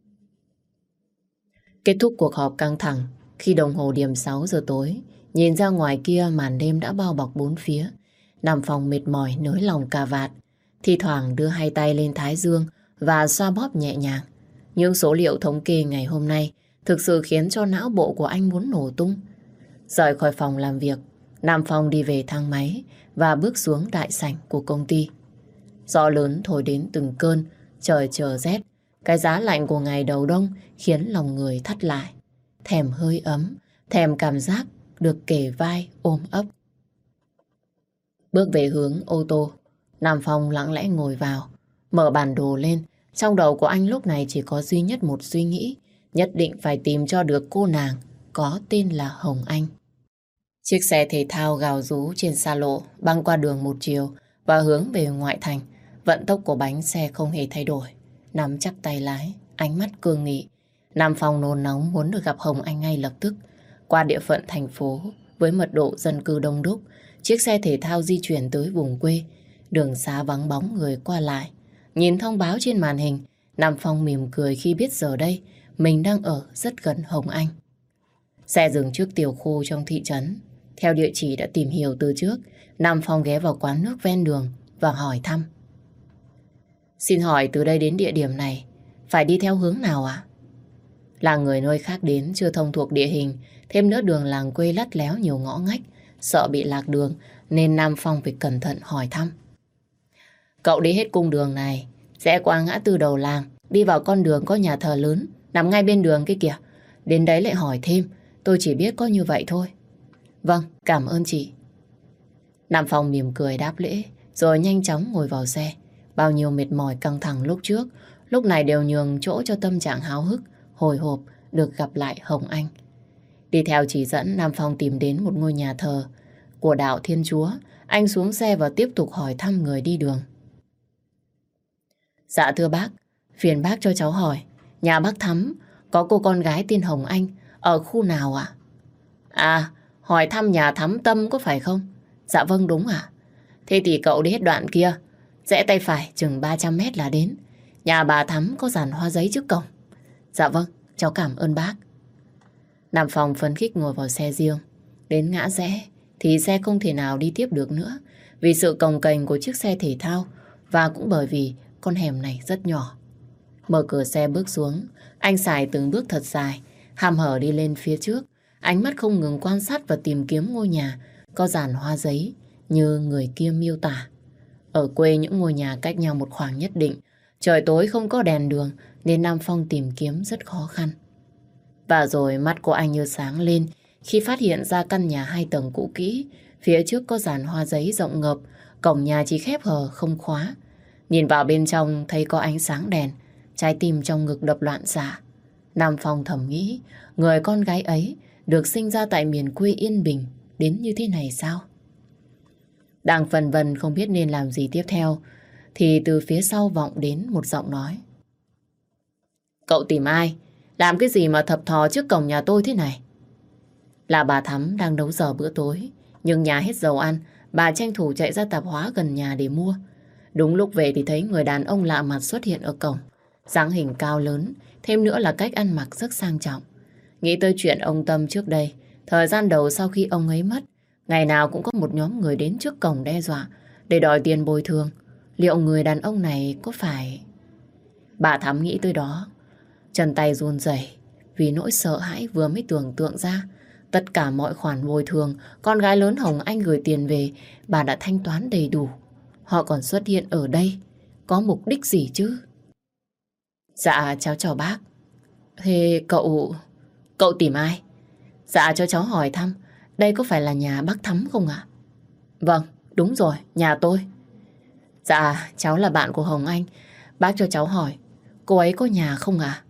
Kết thúc cuộc họp căng thẳng, khi đồng hồ điểm 6 giờ tối, nhìn ra ngoài kia màn đêm đã bao bọc bốn phía. Nằm phòng mệt mỏi nới lòng cà vạt, thi thoảng đưa hai tay lên thái dương và xoa bóp nhẹ nhàng. Những số liệu thống kê ngày hôm nay thực sự khiến cho não bộ của anh muốn nổ tung. Rời khỏi phòng làm việc, Nam Phong đi về thang máy và bước xuống đại sảnh của công ty. Gió lớn thổi đến từng cơn, trời trở rét. Cái giá lạnh của ngày đầu đông khiến lòng người thắt lại. Thèm hơi ấm, thèm cảm giác được kề vai ôm ấp. Bước về hướng ô tô, Nam Phong lặng lẽ ngồi vào, mở bản đồ lên. Trong đầu của anh lúc này chỉ có duy nhất một suy nghĩ, nhất định phải tìm cho được cô nàng có tên là Hồng Anh. Chiếc xe thể thao gào rú trên xa lộ băng qua đường một chiều và hướng về ngoại thành. Vận tốc của bánh xe không hề thay đổi. Nắm chắc tay lái, ánh mắt cương nghị. Nam Phong nôn nóng muốn được gặp Hồng Anh ngay lập tức. Qua địa phận thành phố, với mật độ dân cư đông đúc, chiếc xe thể thao di chuyển tới vùng quê, đường xá vắng bóng người qua lại. Nhìn thông báo trên màn hình, Nam Phong mỉm cười khi biết giờ đây mình đang ở rất gần Hồng Anh. Xe dừng trước tiểu khu trong thị trấn. Theo địa chỉ đã tìm hiểu từ trước, Nam Phong ghé vào quán nước ven đường và hỏi thăm. Xin hỏi từ đây đến địa điểm này phải đi theo hướng nào ạ? Là người nơi khác đến chưa thông thuộc địa hình, thêm nữa đường làng quê lắt léo nhiều ngõ ngách, sợ bị lạc đường nên Nam Phong phải cẩn thận hỏi thăm. Cậu đi hết cung đường này, rẽ qua ngã tư đầu làng, đi vào con đường có nhà thờ lớn, nằm ngay bên đường kia kìa. Đến đấy lại hỏi thêm, tôi chỉ biết có như vậy thôi. Vâng, cảm ơn chị. Nam Phong mỉm cười đáp lễ, rồi nhanh chóng ngồi vào xe. Bao nhiêu mệt mỏi căng thẳng lúc trước, lúc này đều nhường chỗ cho tâm trạng háo hức, hồi hộp được gặp lại Hồng Anh. Đi theo chỉ dẫn, Nam Phong tìm đến một ngôi nhà thờ của đạo Thiên Chúa. Anh xuống xe và tiếp tục hỏi thăm người đi đường. Dạ thưa bác, phiền bác cho cháu hỏi, nhà bác Thắm có cô con gái tên Hồng Anh ở khu nào ạ? À, hỏi thăm nhà Thắm Tâm có phải không? Dạ vâng đúng ạ. Thế thì cậu đi hết đoạn kia, rẽ tay phải chừng 300 mét là đến. Nhà bà Thắm có dàn hoa giấy trước cổng. Dạ vâng, cháu cảm ơn bác. Nam Phong phấn khích ngồi vào xe riêng. Đến ngã rẽ thì xe không thể nào đi tiếp được nữa vì sự cồng kềnh của chiếc xe thể thao và cũng bởi vì con hẻm này rất nhỏ. Mở cửa xe bước xuống, anh xài từng bước thật dài, hăm hở đi lên phía trước. Ánh mắt không ngừng quan sát và tìm kiếm ngôi nhà có dàn hoa giấy như người kia miêu tả. Ở quê những ngôi nhà cách nhau một khoảng nhất định, trời tối không có đèn đường nên Nam Phong tìm kiếm rất khó khăn. Và rồi mắt của anh như sáng lên khi phát hiện ra căn nhà 2 tầng cũ kỹ, phía trước có dàn hoa giấy rộng ngập, cổng nhà chỉ khép hờ không khóa. Nhìn vào bên trong thấy có ánh sáng đèn, trái tim trong ngực đập loạn xạ. Nam Phong thầm nghĩ, người con gái ấy được sinh ra tại miền quê yên bình đến như thế này sao? Đang phân vân không biết nên làm gì tiếp theo, thì từ phía sau vọng đến một giọng nói. Cậu tìm ai? Làm cái gì mà thập thò trước cổng nhà tôi thế này? Là bà Thắm đang nấu giờ bữa tối, nhưng nhà hết dầu ăn, bà tranh thủ chạy ra tạp hóa gần nhà để mua. Đúng lúc về thì thấy người đàn ông lạ mặt xuất hiện ở cổng. Dáng hình cao lớn, thêm nữa là cách ăn mặc rất sang trọng. Nghĩ tới chuyện ông Tâm trước đây, thời gian đầu sau khi ông ấy mất, ngày nào cũng có một nhóm người đến trước cổng đe dọa để đòi tiền bồi thường. Liệu người đàn ông này có phải... Bà Thắm nghĩ tới đó, chân tay run rẩy vì nỗi sợ hãi vừa mới tưởng tượng ra. Tất cả mọi khoản bồi thường con gái lớn Hồng Anh gửi tiền về, bà đã thanh toán đầy đủ. Họ còn xuất hiện ở đây có mục đích gì chứ? Dạ cháu chào bác. Thế cậu tìm ai? Dạ cho cháu hỏi thăm, đây có phải là nhà bác Thắm không ạ? Vâng, đúng rồi, nhà tôi. Dạ, cháu là bạn của Hồng Anh. Bác cho cháu hỏi, cô ấy có nhà không ạ?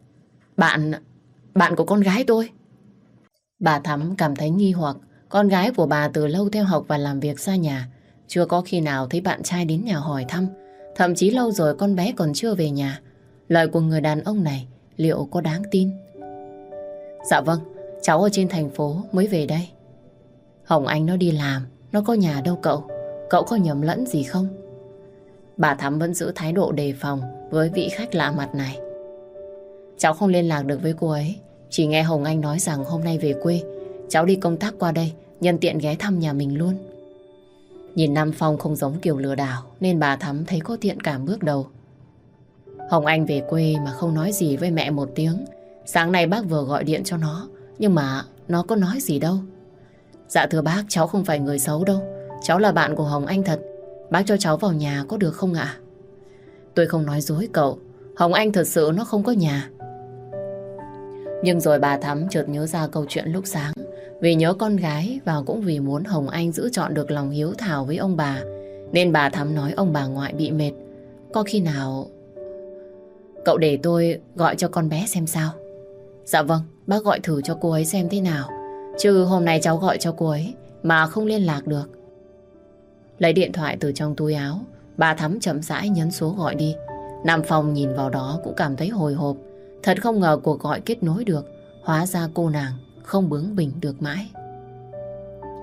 Bạn của con gái tôi. Bà Thắm cảm thấy nghi hoặc. Con gái của bà từ lâu theo học và làm việc xa nhà, chưa có khi nào thấy bạn trai đến nhà hỏi thăm. Thậm chí lâu rồi con bé còn chưa về nhà. Lời của người đàn ông này liệu có đáng tin? Dạ vâng, cháu ở trên thành phố mới về đây. Hồng Anh nó đi làm, nó có nhà đâu cậu? Cậu có nhầm lẫn gì không? Bà Thắm vẫn giữ thái độ đề phòng với vị khách lạ mặt này. Cháu không liên lạc được với cô ấy, chỉ nghe Hồng Anh nói rằng hôm nay về quê. Cháu đi công tác qua đây, nhân tiện ghé thăm nhà mình luôn. Nhìn Nam Phong không giống kiểu lừa đảo nên bà Thắm thấy có thiện cảm bước đầu. Hồng Anh về quê mà không nói gì với mẹ một tiếng. Sáng nay bác vừa gọi điện cho nó, nhưng mà nó có nói gì đâu. Dạ thưa bác, cháu không phải người xấu đâu. Cháu là bạn của Hồng Anh thật. Bác cho cháu vào nhà có được không ạ? Tôi không nói dối cậu, Hồng Anh thật sự nó không có nhà. Nhưng rồi bà Thắm chợt nhớ ra câu chuyện lúc sáng. Vì nhớ con gái và cũng vì muốn Hồng Anh giữ trọn được lòng hiếu thảo với ông bà, nên bà Thắm nói ông bà ngoại bị mệt. Có khi nào... Cậu để tôi gọi cho con bé xem sao. Dạ vâng, bác gọi thử cho cô ấy xem thế nào. Chứ hôm nay cháu gọi cho cô ấy mà không liên lạc được. Lấy điện thoại từ trong túi áo, bà Thắm chậm rãi nhấn số gọi đi. Nam Phong nhìn vào đó cũng cảm thấy hồi hộp. Thật không ngờ cuộc gọi kết nối được. Hóa ra cô nàng không bướng bỉnh được mãi.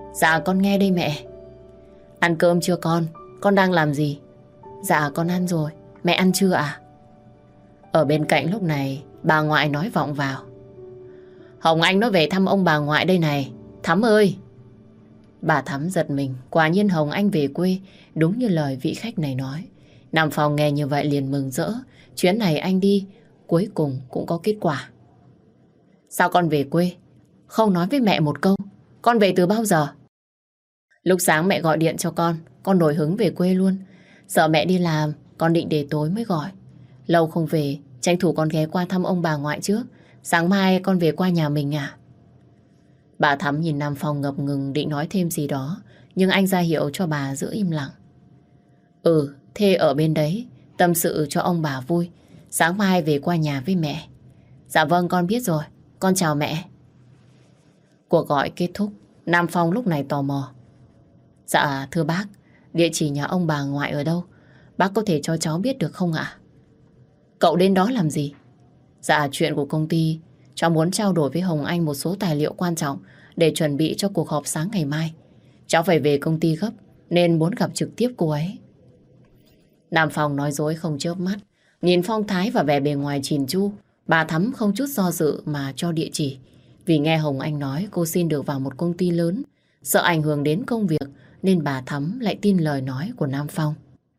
Dạ con nghe đây mẹ. Ăn cơm chưa con? Con đang làm gì? Dạ con ăn rồi. Mẹ ăn chưa ạ? Ở bên cạnh lúc này bà ngoại nói vọng vào. Hồng Anh nó về thăm ông bà ngoại đây này. Thắm ơi! Bà Thắm giật mình. Quả nhiên Hồng Anh về quê, đúng như lời vị khách này nói. Nam Phong nghe như vậy liền mừng rỡ. Chuyến này anh đi cuối cùng cũng có kết quả. Sao con về quê không nói với mẹ một câu? Con về từ bao giờ? Lúc sáng mẹ gọi điện cho con nổi hứng về quê luôn. Sợ mẹ đi làm, con định để tối mới gọi. Lâu không về, tranh thủ con ghé qua thăm ông bà ngoại trước. Sáng mai con về qua nhà mình à? Bà Thắm nhìn Nam Phong ngập ngừng định nói thêm gì đó, nhưng anh ra hiệu cho bà giữ im lặng. Thế ở bên đấy, tâm sự cho ông bà vui. Sáng mai về qua nhà với mẹ. Dạ vâng con biết rồi, con chào mẹ. Cuộc gọi kết thúc, Nam Phong lúc này tò mò. Dạ thưa bác, địa chỉ nhà ông bà ngoại ở đâu? Bác có thể cho cháu biết được không ạ? Cậu đến đó làm gì? Dạ chuyện của công ty, cháu muốn trao đổi với Hồng Anh một số tài liệu quan trọng để chuẩn bị cho cuộc họp sáng ngày mai. Cháu phải về công ty gấp nên muốn gặp trực tiếp cô ấy. Nam Phong nói dối không chớp mắt. Nhìn phong thái và vẻ bề ngoài chỉn chu, bà Thắm không chút do dự mà cho địa chỉ. Vì nghe Hồng Anh nói cô xin được vào một công ty lớn, sợ ảnh hưởng đến công việc nên bà Thắm lại tin lời nói của Nam Phong.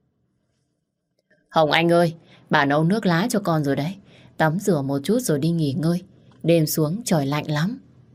Hồng Anh ơi, bà nấu nước lá cho con rồi đấy. Tắm rửa một chút rồi đi nghỉ ngơi. Đêm xuống trời lạnh lắm.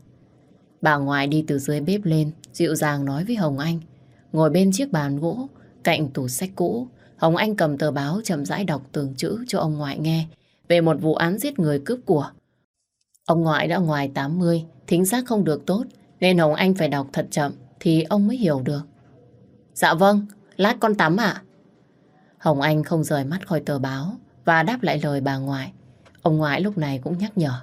Bà ngoại đi từ dưới bếp lên, dịu dàng nói với Hồng Anh. Ngồi bên chiếc bàn gỗ, cạnh tủ sách cũ, Hồng Anh cầm tờ báo chậm rãi đọc từng chữ cho ông ngoại nghe về một vụ án giết người cướp của. Ông ngoại đã ngoài 80, thính giác không được tốt, nên Hồng Anh phải đọc thật chậm thì ông mới hiểu được. Dạ vâng, lát con tắm ạ. Hồng Anh không rời mắt khỏi tờ báo và đáp lại lời bà ngoại. Ông ngoại lúc này cũng nhắc nhở.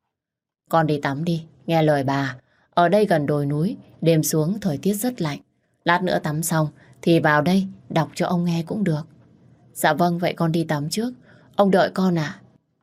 Con đi tắm đi, nghe lời bà. Ở đây gần đồi núi, đêm xuống thời tiết rất lạnh. Lát nữa tắm xong thì vào đây đọc cho ông nghe cũng được. Dạ vâng, vậy con đi tắm trước. Ông đợi con ạ.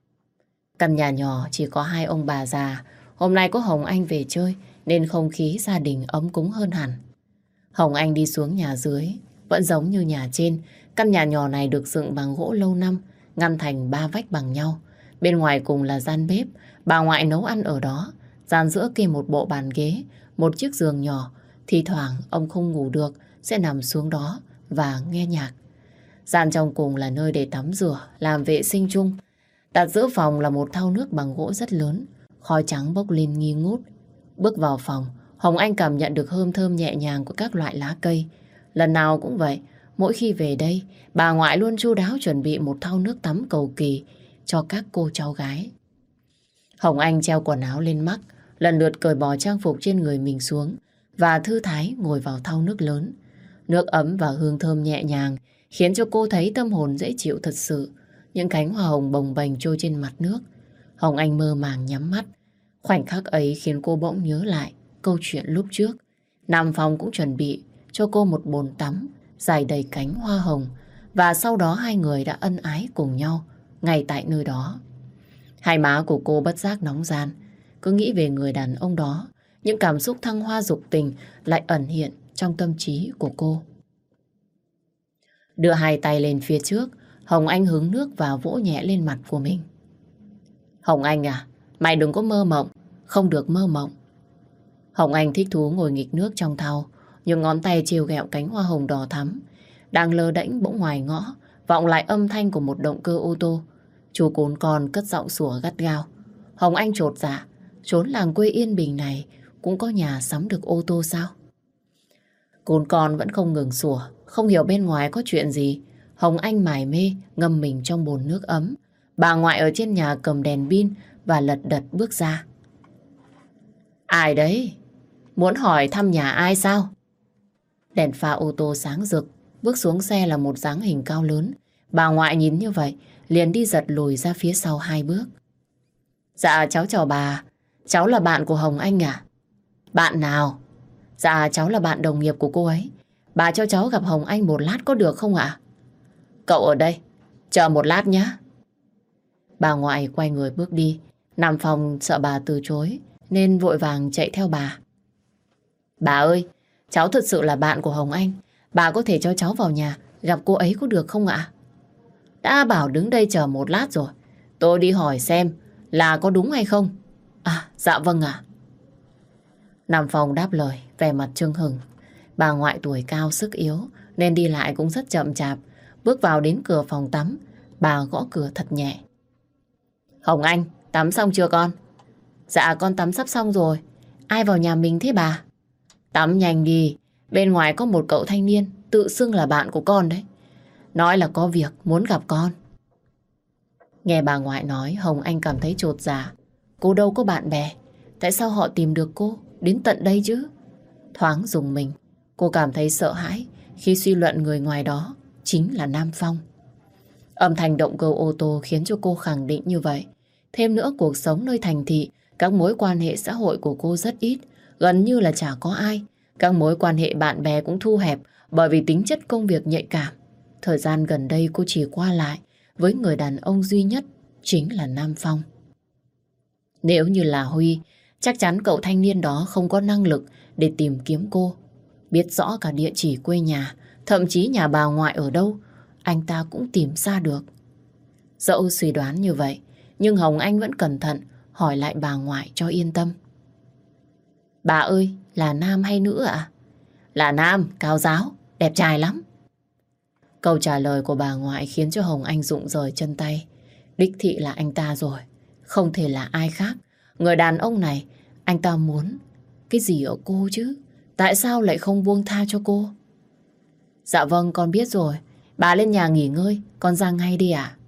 Căn nhà nhỏ chỉ có hai ông bà già. Hôm nay có Hồng Anh về chơi nên không khí gia đình ấm cúng hơn hẳn. Hồng Anh đi xuống nhà dưới, vẫn giống như nhà trên. Căn nhà nhỏ này được dựng bằng gỗ lâu năm, ngăn thành 3 vách bằng nhau. Bên ngoài cùng là gian bếp, bà ngoại nấu ăn ở đó. Gian giữa kê một bộ bàn ghế, một chiếc giường nhỏ. Thì thoảng ông không ngủ được, sẽ nằm xuống đó và nghe nhạc. Gian trong cùng là nơi để tắm rửa, làm vệ sinh chung. Đặt giữa phòng là một thau nước bằng gỗ rất lớn, khói trắng bốc lên nghi ngút. Bước vào phòng, Hồng Anh cảm nhận được hương thơm nhẹ nhàng của các loại lá cây. Lần nào cũng vậy, mỗi khi về đây, bà ngoại luôn chu đáo chuẩn bị một thau nước tắm cầu kỳ cho các cô cháu gái. Hồng Anh treo quần áo lên mắt, lần lượt cởi bỏ trang phục trên người mình xuống và thư thái ngồi vào thau nước lớn. Nước ấm và hương thơm nhẹ nhàng khiến cho cô thấy tâm hồn dễ chịu thật sự. Những cánh hoa hồng bồng bềnh trôi trên mặt nước. Hồng Anh mơ màng nhắm mắt. Khoảnh khắc ấy khiến cô bỗng nhớ lại câu chuyện lúc trước. Nam Phong cũng chuẩn bị cho cô một bồn tắm dài đầy cánh hoa hồng và sau đó hai người đã ân ái cùng nhau ngay tại nơi đó. Hai má của cô bất giác nóng ran. Cứ nghĩ về người đàn ông đó, những cảm xúc thăng hoa dục tình lại ẩn hiện trong tâm trí của cô. Đưa hai tay lên phía trước, Hồng Anh hứng nước và vỗ nhẹ lên mặt của mình. Hồng Anh à, mày đừng có mơ mộng, không được mơ mộng. Hồng Anh thích thú ngồi nghịch nước trong thau, những ngón tay trêu ghẹo cánh hoa hồng đỏ thắm. Đang lơ đễnh bỗng ngoài ngõ, vọng lại âm thanh của một động cơ ô tô. Chú cún con cất giọng sủa gắt gao. Hồng Anh chột dạ, trốn làng quê yên bình này cũng có nhà sắm được ô tô sao? Cún con vẫn không ngừng sủa, không hiểu bên ngoài có chuyện gì. Hồng Anh mải mê ngâm mình trong bồn nước ấm. Bà ngoại ở trên nhà cầm đèn pin và lật đật bước ra. Ai đấy? Muốn hỏi thăm nhà ai sao? Đèn pha ô tô sáng rực, bước xuống xe là một dáng hình cao lớn. Bà ngoại nhìn như vậy, liền đi giật lùi ra phía sau 2 bước. Dạ cháu chào bà, cháu là bạn của Hồng Anh à? Bạn nào? Dạ cháu là bạn đồng nghiệp của cô ấy. Bà cho cháu gặp Hồng Anh một lát có được không ạ? Cậu ở đây, chờ một lát nhé. Bà ngoại quay người bước đi. Nam Phong sợ bà từ chối nên vội vàng chạy theo bà. Bà ơi, cháu thật sự là bạn của Hồng Anh. Bà có thể cho cháu vào nhà gặp cô ấy có được không ạ? Đã bảo đứng đây chờ một lát rồi. Tôi đi hỏi xem là có đúng hay không. À, dạ vâng ạ. Nam Phong đáp lời, vẻ mặt chưng hừng. Bà ngoại tuổi cao sức yếu nên đi lại cũng rất chậm chạp. Bước vào đến cửa phòng tắm, bà gõ cửa thật nhẹ. Hồng Anh, tắm xong chưa con? Dạ con tắm sắp xong rồi. Ai vào nhà mình thế bà? Tắm nhanh đi, bên ngoài có một cậu thanh niên tự xưng là bạn của con đấy. Nói là có việc muốn gặp con. Nghe bà ngoại nói, Hồng Anh cảm thấy chột dạ. Cô đâu có bạn bè, tại sao họ tìm được cô đến tận đây chứ? Thoáng rùng mình, cô cảm thấy sợ hãi khi suy luận người ngoài đó chính là Nam Phong. Âm thanh động cơ ô tô khiến cho cô khẳng định như vậy. Thêm nữa, cuộc sống nơi thành thị, các mối quan hệ xã hội của cô rất ít, gần như là chả có ai. Các mối quan hệ bạn bè cũng thu hẹp bởi vì tính chất công việc nhạy cảm. Thời gian gần đây cô chỉ qua lại với người đàn ông duy nhất, chính là Nam Phong. Nếu như là Huy, chắc chắn cậu thanh niên đó không có năng lực để tìm kiếm cô. Biết rõ cả địa chỉ quê nhà, thậm chí nhà bà ngoại ở đâu, anh ta cũng tìm ra được. Dẫu suy đoán như vậy, nhưng Hồng Anh vẫn cẩn thận hỏi lại bà ngoại cho yên tâm. Bà ơi, là nam hay nữ ạ? Là nam, cao ráo, đẹp trai lắm. Câu trả lời của bà ngoại khiến cho Hồng Anh rụng rời chân tay. Đích thị là anh ta rồi, không thể là ai khác. Người đàn ông này, anh ta muốn cái gì ở cô chứ? Tại sao lại không buông tha cho cô? Dạ vâng, con biết rồi. Bà lên nhà nghỉ ngơi, con ra ngay đi ạ.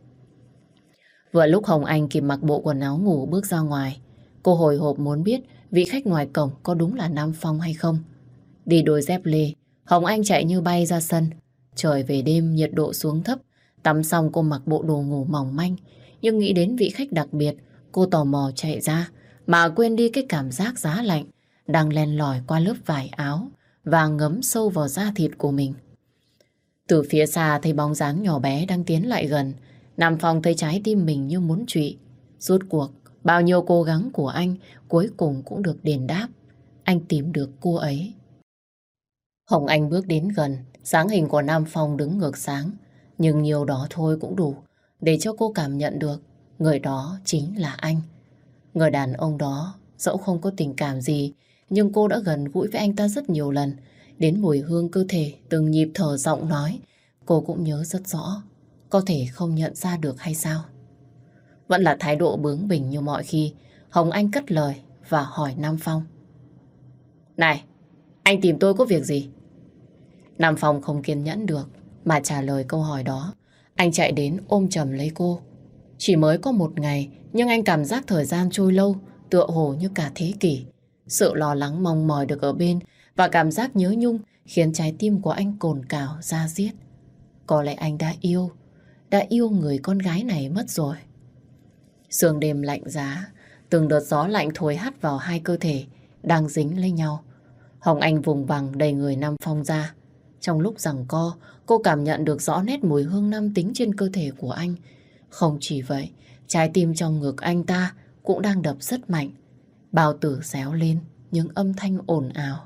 Vừa lúc Hồng Anh kịp mặc bộ quần áo ngủ bước ra ngoài, cô hồi hộp muốn biết vị khách ngoài cổng có đúng là Nam Phong hay không. Đi đôi dép lê, Hồng Anh chạy như bay ra sân. Trời về đêm, nhiệt độ xuống thấp. Tắm xong cô mặc bộ đồ ngủ mỏng manh, nhưng nghĩ đến vị khách đặc biệt, cô tò mò chạy ra, mà quên đi cái cảm giác giá lạnh đang len lỏi qua lớp vải áo và ngấm sâu vào da thịt của mình. Từ phía xa thấy bóng dáng nhỏ bé đang tiến lại gần. Nam Phong thấy trái tim mình như muốn trụy. Rốt cuộc, bao nhiêu cố gắng của anh cuối cùng cũng được đền đáp. Anh tìm được cô ấy. Hồng Anh bước đến gần, dáng hình của Nam Phong đứng ngược sáng. Nhưng nhiều đó thôi cũng đủ để cho cô cảm nhận được người đó chính là anh. Người đàn ông đó, dẫu không có tình cảm gì, nhưng cô đã gần gũi với anh ta rất nhiều lần. Đến mùi hương cơ thể, từng nhịp thở giọng nói, cô cũng nhớ rất rõ. Có thể không nhận ra được hay sao? Vẫn là thái độ bướng bỉnh như mọi khi, Hồng Anh cất lời và hỏi Nam Phong. Này, anh tìm tôi có việc gì? Nam Phong không kiên nhẫn được mà trả lời câu hỏi đó. Anh chạy đến ôm chầm lấy cô. Chỉ mới có một ngày, nhưng anh cảm giác thời gian trôi lâu, tựa hồ như cả thế kỷ. Sự lo lắng mong mỏi được ở bên và cảm giác nhớ nhung khiến trái tim của anh cồn cào da diết. Có lẽ anh đã yêu người con gái này mất rồi. Sương đêm lạnh giá, từng đợt gió lạnh thổi hắt vào hai cơ thể đang dính lấy nhau. Hồng Anh vùng vằng đẩy người Nam Phong ra. Trong lúc giằng co, cô cảm nhận được rõ nét mùi hương nam tính trên cơ thể của anh. Không chỉ vậy, trái tim trong ngực anh ta cũng đang đập rất mạnh. Bao tử réo lên những âm thanh ồn ào.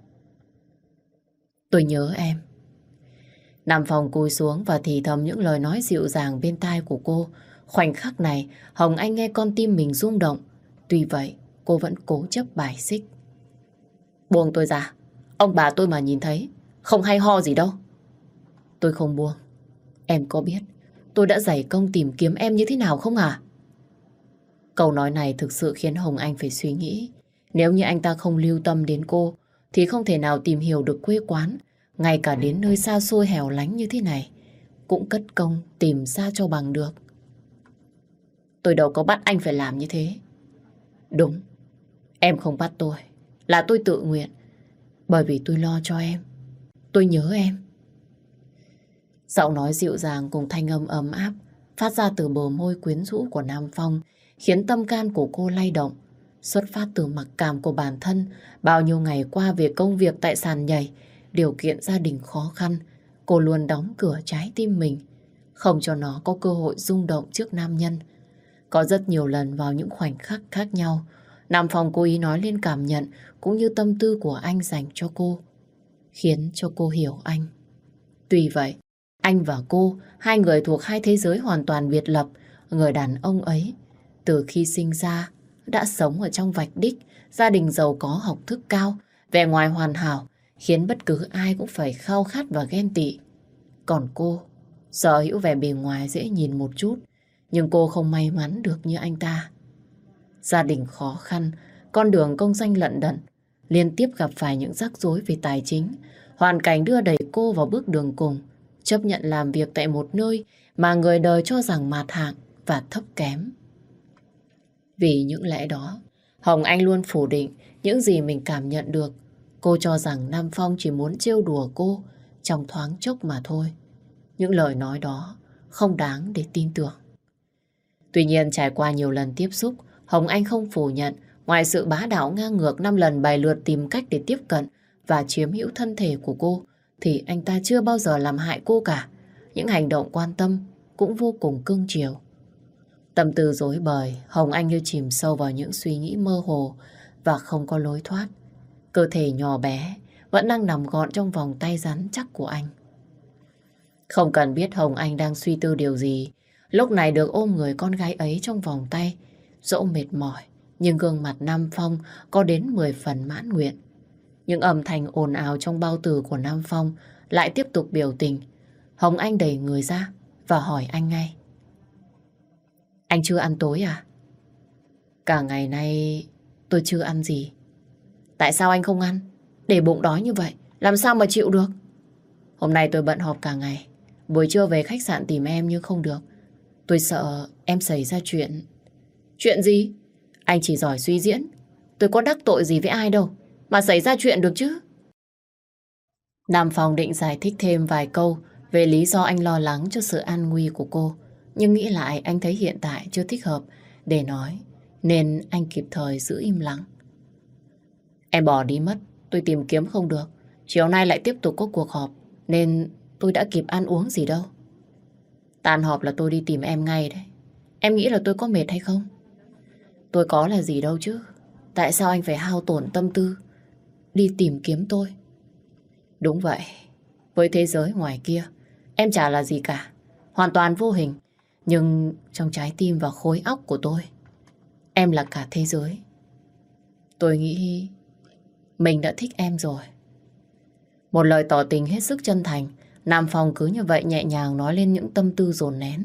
Tôi nhớ em. Nam Phong cúi xuống và thì thầm những lời nói dịu dàng bên tai của cô. Khoảnh khắc này, Hồng Anh nghe con tim mình rung động. Tuy vậy, cô vẫn cố chấp bài xích. Buông tôi ra. Ông bà tôi mà nhìn thấy, không hay ho gì đâu. Tôi không buông. Em có biết tôi đã dày công tìm kiếm em như thế nào không à? Câu nói này thực sự khiến Hồng Anh phải suy nghĩ. Nếu như anh ta không lưu tâm đến cô, thì không thể nào tìm hiểu được quê quán, ngay cả đến nơi xa xôi hẻo lánh như thế này, cũng cất công tìm ra cho bằng được. Tôi đâu có bắt anh phải làm như thế. Đúng, em không bắt tôi, là tôi tự nguyện. Bởi vì tôi lo cho em, tôi nhớ em. Giọng nói dịu dàng cùng thanh âm ấm áp phát ra từ bờ môi quyến rũ của Nam Phong khiến tâm can của cô lay động. Xuất phát từ mặc cảm của bản thân, bao nhiêu ngày qua về công việc tại sàn nhảy, điều kiện gia đình khó khăn, cô luôn đóng cửa trái tim mình, không cho nó có cơ hội rung động trước nam nhân. Có rất nhiều lần vào những khoảnh khắc khác nhau, Nam Phong cố ý nói lên cảm nhận cũng như tâm tư của anh dành cho cô, khiến cho cô hiểu anh. Tuy vậy, anh và cô, hai người thuộc hai thế giới hoàn toàn biệt lập. Người đàn ông ấy, từ khi sinh ra, đã sống ở trong vạch đích, gia đình giàu có, học thức cao, vẻ ngoài hoàn hảo, khiến bất cứ ai cũng phải khao khát và ghen tị. Còn cô, sở hữu vẻ bề ngoài dễ nhìn một chút, nhưng cô không may mắn được như anh ta. Gia đình khó khăn, con đường công danh lận đận, liên tiếp gặp phải những rắc rối về tài chính. Hoàn cảnh đưa đẩy cô vào bước đường cùng, chấp nhận làm việc tại một nơi mà người đời cho rằng mạt hạng và thấp kém. Vì những lẽ đó, Hồng Anh luôn phủ định những gì mình cảm nhận được. Cô cho rằng Nam Phong chỉ muốn trêu đùa cô trong thoáng chốc mà thôi. Những lời nói đó không đáng để tin tưởng. Tuy nhiên trải qua nhiều lần tiếp xúc, Hồng Anh không phủ nhận, ngoài sự bá đạo ngang ngược 5 lần bài lượt tìm cách để tiếp cận và chiếm hữu thân thể của cô, thì anh ta chưa bao giờ làm hại cô cả. Những hành động quan tâm cũng vô cùng cưng chiều. Tâm tư rối bời, Hồng Anh như chìm sâu vào những suy nghĩ mơ hồ và không có lối thoát. Cơ thể nhỏ bé vẫn đang nằm gọn trong vòng tay rắn chắc của anh. Không cần biết Hồng Anh đang suy tư điều gì, lúc này được ôm người con gái ấy trong vòng tay, dẫu mệt mỏi, nhưng gương mặt Nam Phong có đến 10 phần mãn nguyện. Những âm thanh ồn ào trong bao tử của Nam Phong lại tiếp tục biểu tình. Hồng Anh đẩy người ra và hỏi anh ngay. Anh chưa ăn tối à? Cả ngày nay tôi chưa ăn gì. Tại sao anh không ăn? Để bụng đói như vậy, làm sao mà chịu được? Hôm nay tôi bận họp cả ngày. Buổi trưa về khách sạn tìm em nhưng không được. Tôi sợ em xảy ra chuyện. Chuyện gì? Anh chỉ giỏi suy diễn. Tôi có đắc tội gì với ai đâu mà xảy ra chuyện được chứ. Nam Phong định giải thích thêm vài câu về lý do anh lo lắng cho sự an nguy của cô. Nhưng nghĩ lại anh thấy hiện tại chưa thích hợp để nói, nên anh kịp thời giữ im lặng. Em bỏ đi mất, tôi tìm kiếm không được. Chiều nay lại tiếp tục có cuộc họp, nên tôi đã kịp ăn uống gì đâu. Tan họp là tôi đi tìm em ngay đấy. Em nghĩ là tôi có mệt hay không? Tôi có là gì đâu chứ. Tại sao anh phải hao tổn tâm tư đi tìm kiếm tôi? Đúng vậy. Với thế giới ngoài kia, em chả là gì cả. Hoàn toàn vô hình. Nhưng trong trái tim và khối óc của tôi, em là cả thế giới. Tôi nghĩ mình đã thích em rồi. Một lời tỏ tình hết sức chân thành. Nam Phong cứ như vậy nhẹ nhàng nói lên những tâm tư dồn nén.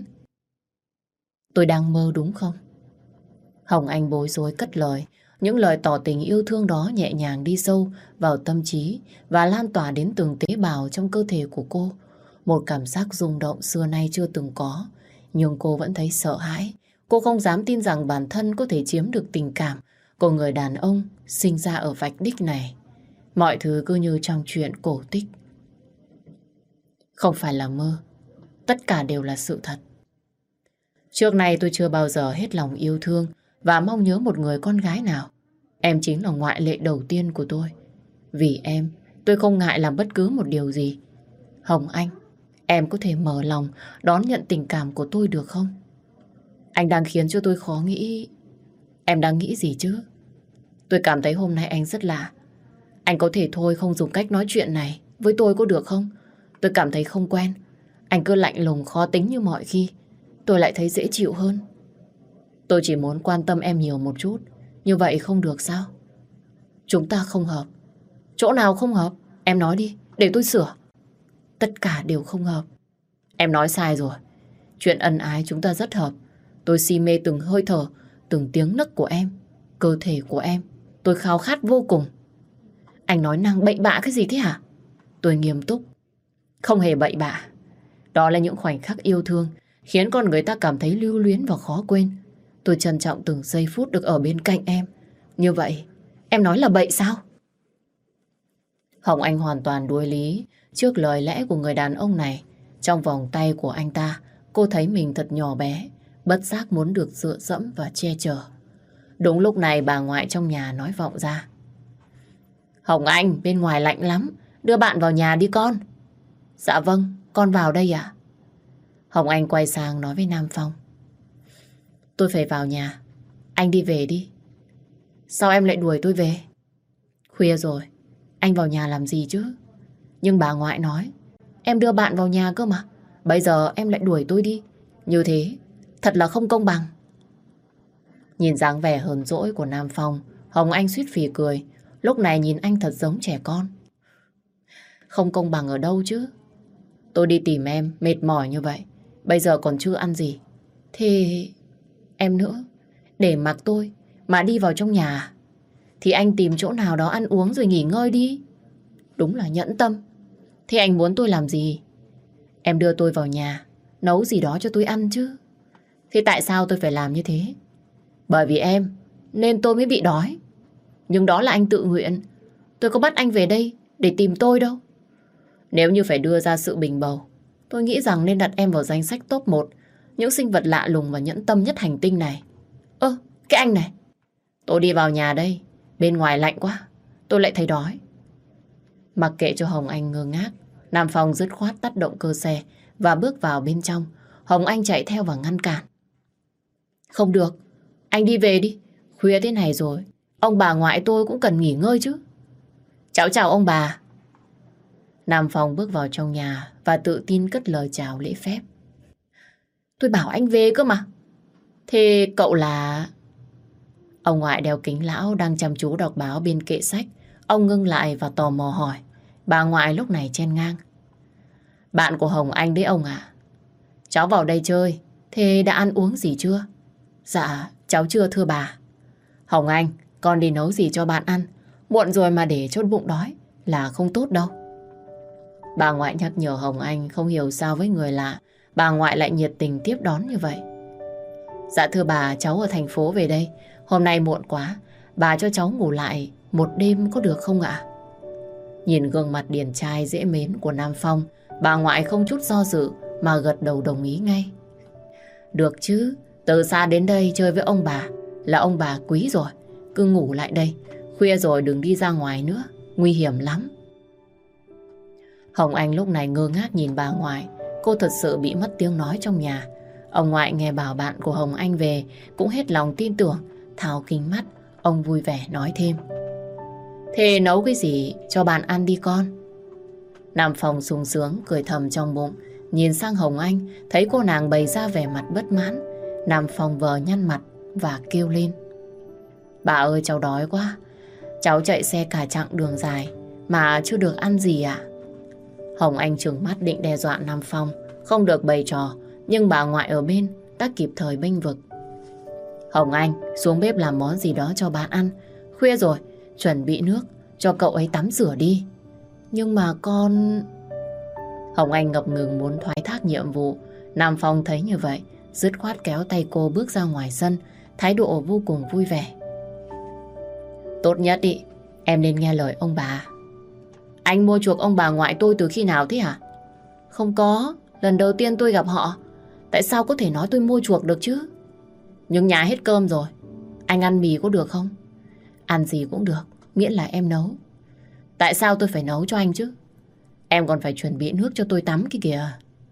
Tôi đang mơ đúng không? Hồng Anh bối rối cất lời. Những lời tỏ tình yêu thương đó nhẹ nhàng đi sâu vào tâm trí và lan tỏa đến từng tế bào trong cơ thể của cô. Một cảm giác rung động xưa nay chưa từng có. Nhưng cô vẫn thấy sợ hãi. Cô không dám tin rằng bản thân có thể chiếm được tình cảm của người đàn ông sinh ra ở vạch đích này. Mọi thứ cứ như trong chuyện cổ tích. Không phải là mơ. Tất cả đều là sự thật. Trước nay tôi chưa bao giờ hết lòng yêu thương và mong nhớ một người con gái nào. Em chính là ngoại lệ đầu tiên của tôi. Vì em, tôi không ngại làm bất cứ một điều gì. Hồng Anh, em có thể mở lòng đón nhận tình cảm của tôi được không? Anh đang khiến cho tôi khó nghĩ. Em đang nghĩ gì chứ? Tôi cảm thấy hôm nay anh rất lạ. Anh có thể thôi không dùng cách nói chuyện này với tôi có được không? Tôi cảm thấy không quen. Anh cứ lạnh lùng khó tính như mọi khi. Tôi lại thấy dễ chịu hơn. Tôi chỉ muốn quan tâm em nhiều một chút. Như vậy không được sao? Chúng ta không hợp. Chỗ nào không hợp? Em nói đi, để tôi sửa. Tất cả đều không hợp. Em nói sai rồi. Chuyện ân ái chúng ta rất hợp. Tôi si mê từng hơi thở, từng tiếng nấc của em, cơ thể của em. Tôi khao khát vô cùng. Anh nói năng bậy bạ cái gì thế hả? Tôi nghiêm túc. Không hề bậy bạ. Đó là những khoảnh khắc yêu thương khiến con người ta cảm thấy lưu luyến và khó quên. Tôi trân trọng từng giây phút được ở bên cạnh em. Như vậy, em nói là bậy sao? Hồng Anh hoàn toàn đuối lý trước lời lẽ của người đàn ông này. Trong vòng tay của anh ta, cô thấy mình thật nhỏ bé, bất giác muốn được dựa dẫm và che chở. Đúng lúc này bà ngoại trong nhà nói vọng ra. Hồng Anh, bên ngoài lạnh lắm, đưa bạn vào nhà đi con. Dạ vâng, con vào đây ạ. Hồng Anh quay sang nói với Nam Phong. Tôi phải vào nhà, anh đi về đi. Sao em lại đuổi tôi về? Khuya rồi, anh vào nhà làm gì chứ? Nhưng bà ngoại nói, em đưa bạn vào nhà cơ mà. Bây giờ em lại đuổi tôi đi. Như thế, thật là không công bằng. Nhìn dáng vẻ hờn dỗi của Nam Phong, Hồng Anh suýt phì cười. Lúc này nhìn anh thật giống trẻ con. Không công bằng ở đâu chứ? Tôi đi tìm em, mệt mỏi như vậy. Bây giờ còn chưa ăn gì. Thì... em nữa, để mặc tôi mà đi vào trong nhà. Thì anh tìm chỗ nào đó ăn uống rồi nghỉ ngơi đi. Đúng là nhẫn tâm. Thế anh muốn tôi làm gì? Em đưa tôi vào nhà, nấu gì đó cho tôi ăn chứ. Thế tại sao tôi phải làm như thế? Bởi vì em, nên tôi mới bị đói. Nhưng đó là anh tự nguyện. Tôi có bắt anh về đây để tìm tôi đâu. Nếu như phải đưa ra sự bình bầu, tôi nghĩ rằng nên đặt em vào danh sách top 1 những sinh vật lạ lùng và nhẫn tâm nhất hành tinh này. Cái anh này. Tôi đi vào nhà đây. Bên ngoài lạnh quá. Tôi lại thấy đói. Mặc kệ cho Hồng Anh ngơ ngác, Nam Phong dứt khoát tắt động cơ xe và bước vào bên trong. Hồng Anh chạy theo và ngăn cản. Không được. Anh đi về đi. Khuya thế này rồi. Ông bà ngoại tôi cũng cần nghỉ ngơi chứ. Cháu chào ông bà. Nam Phong bước vào trong nhà và tự tin cất lời chào lễ phép. Tôi bảo anh về cơ mà. Thế cậu là... Ông ngoại đeo kính lão đang chăm chú đọc báo bên kệ sách. Ông ngưng lại và tò mò hỏi. Bà ngoại lúc này chen ngang. Bạn của Hồng Anh đấy ông ạ. Cháu vào đây chơi. Thế đã ăn uống gì chưa? Dạ, cháu chưa thưa bà. Hồng Anh, con đi nấu gì cho bạn ăn. Muộn rồi mà để chốt bụng đói là không tốt đâu. Bà ngoại nhắc nhở Hồng Anh không hiểu sao với người lạ. Bà ngoại lại nhiệt tình tiếp đón như vậy. Dạ thưa bà, cháu ở thành phố về đây. Hôm nay muộn quá, bà cho cháu ngủ lại một đêm có được không ạ? Nhìn gương mặt điển trai dễ mến của Nam Phong, bà ngoại không chút do dự mà gật đầu đồng ý ngay. Được chứ, từ xa đến đây chơi với ông bà là ông bà quý rồi. Cứ ngủ lại đây, khuya rồi đừng đi ra ngoài nữa, nguy hiểm lắm. Hồng Anh lúc này ngơ ngác nhìn bà ngoại. Cô thật sự bị mất tiếng nói trong nhà. Ông ngoại nghe bảo bạn của Hồng Anh về cũng hết lòng tin tưởng. Tháo kính mắt, ông vui vẻ nói thêm. Thế nấu cái gì cho bạn ăn đi con? Nam Phong sung sướng cười thầm trong bụng. Nhìn sang Hồng Anh, thấy cô nàng bày ra vẻ mặt bất mãn. Nam Phong vờ nhăn mặt và kêu lên. Bà ơi, cháu đói quá. Cháu chạy xe cả chặng đường dài mà chưa được ăn gì ạ. Hồng Anh trừng mắt định đe dọa Nam Phong không được bày trò, nhưng bà ngoại ở bên đã kịp thời bênh vực. Hồng Anh, xuống bếp làm món gì đó cho bạn ăn. Khuya rồi, chuẩn bị nước cho cậu ấy tắm rửa đi. Nhưng mà con... Hồng Anh ngập ngừng muốn thoái thác nhiệm vụ. Nam Phong thấy như vậy, dứt khoát kéo tay cô bước ra ngoài sân, thái độ vô cùng vui vẻ. Tốt nhất đi, em nên nghe lời ông bà. Anh mua chuộc ông bà ngoại tôi từ khi nào thế hả? Không có, lần đầu tiên tôi gặp họ. Tại sao có thể nói tôi mua chuộc được chứ? Nhưng nhà hết cơm rồi. Anh ăn mì có được không? Ăn gì cũng được, miễn là em nấu. Tại sao tôi phải nấu cho anh chứ? Em còn phải chuẩn bị nước cho tôi tắm kia kìa.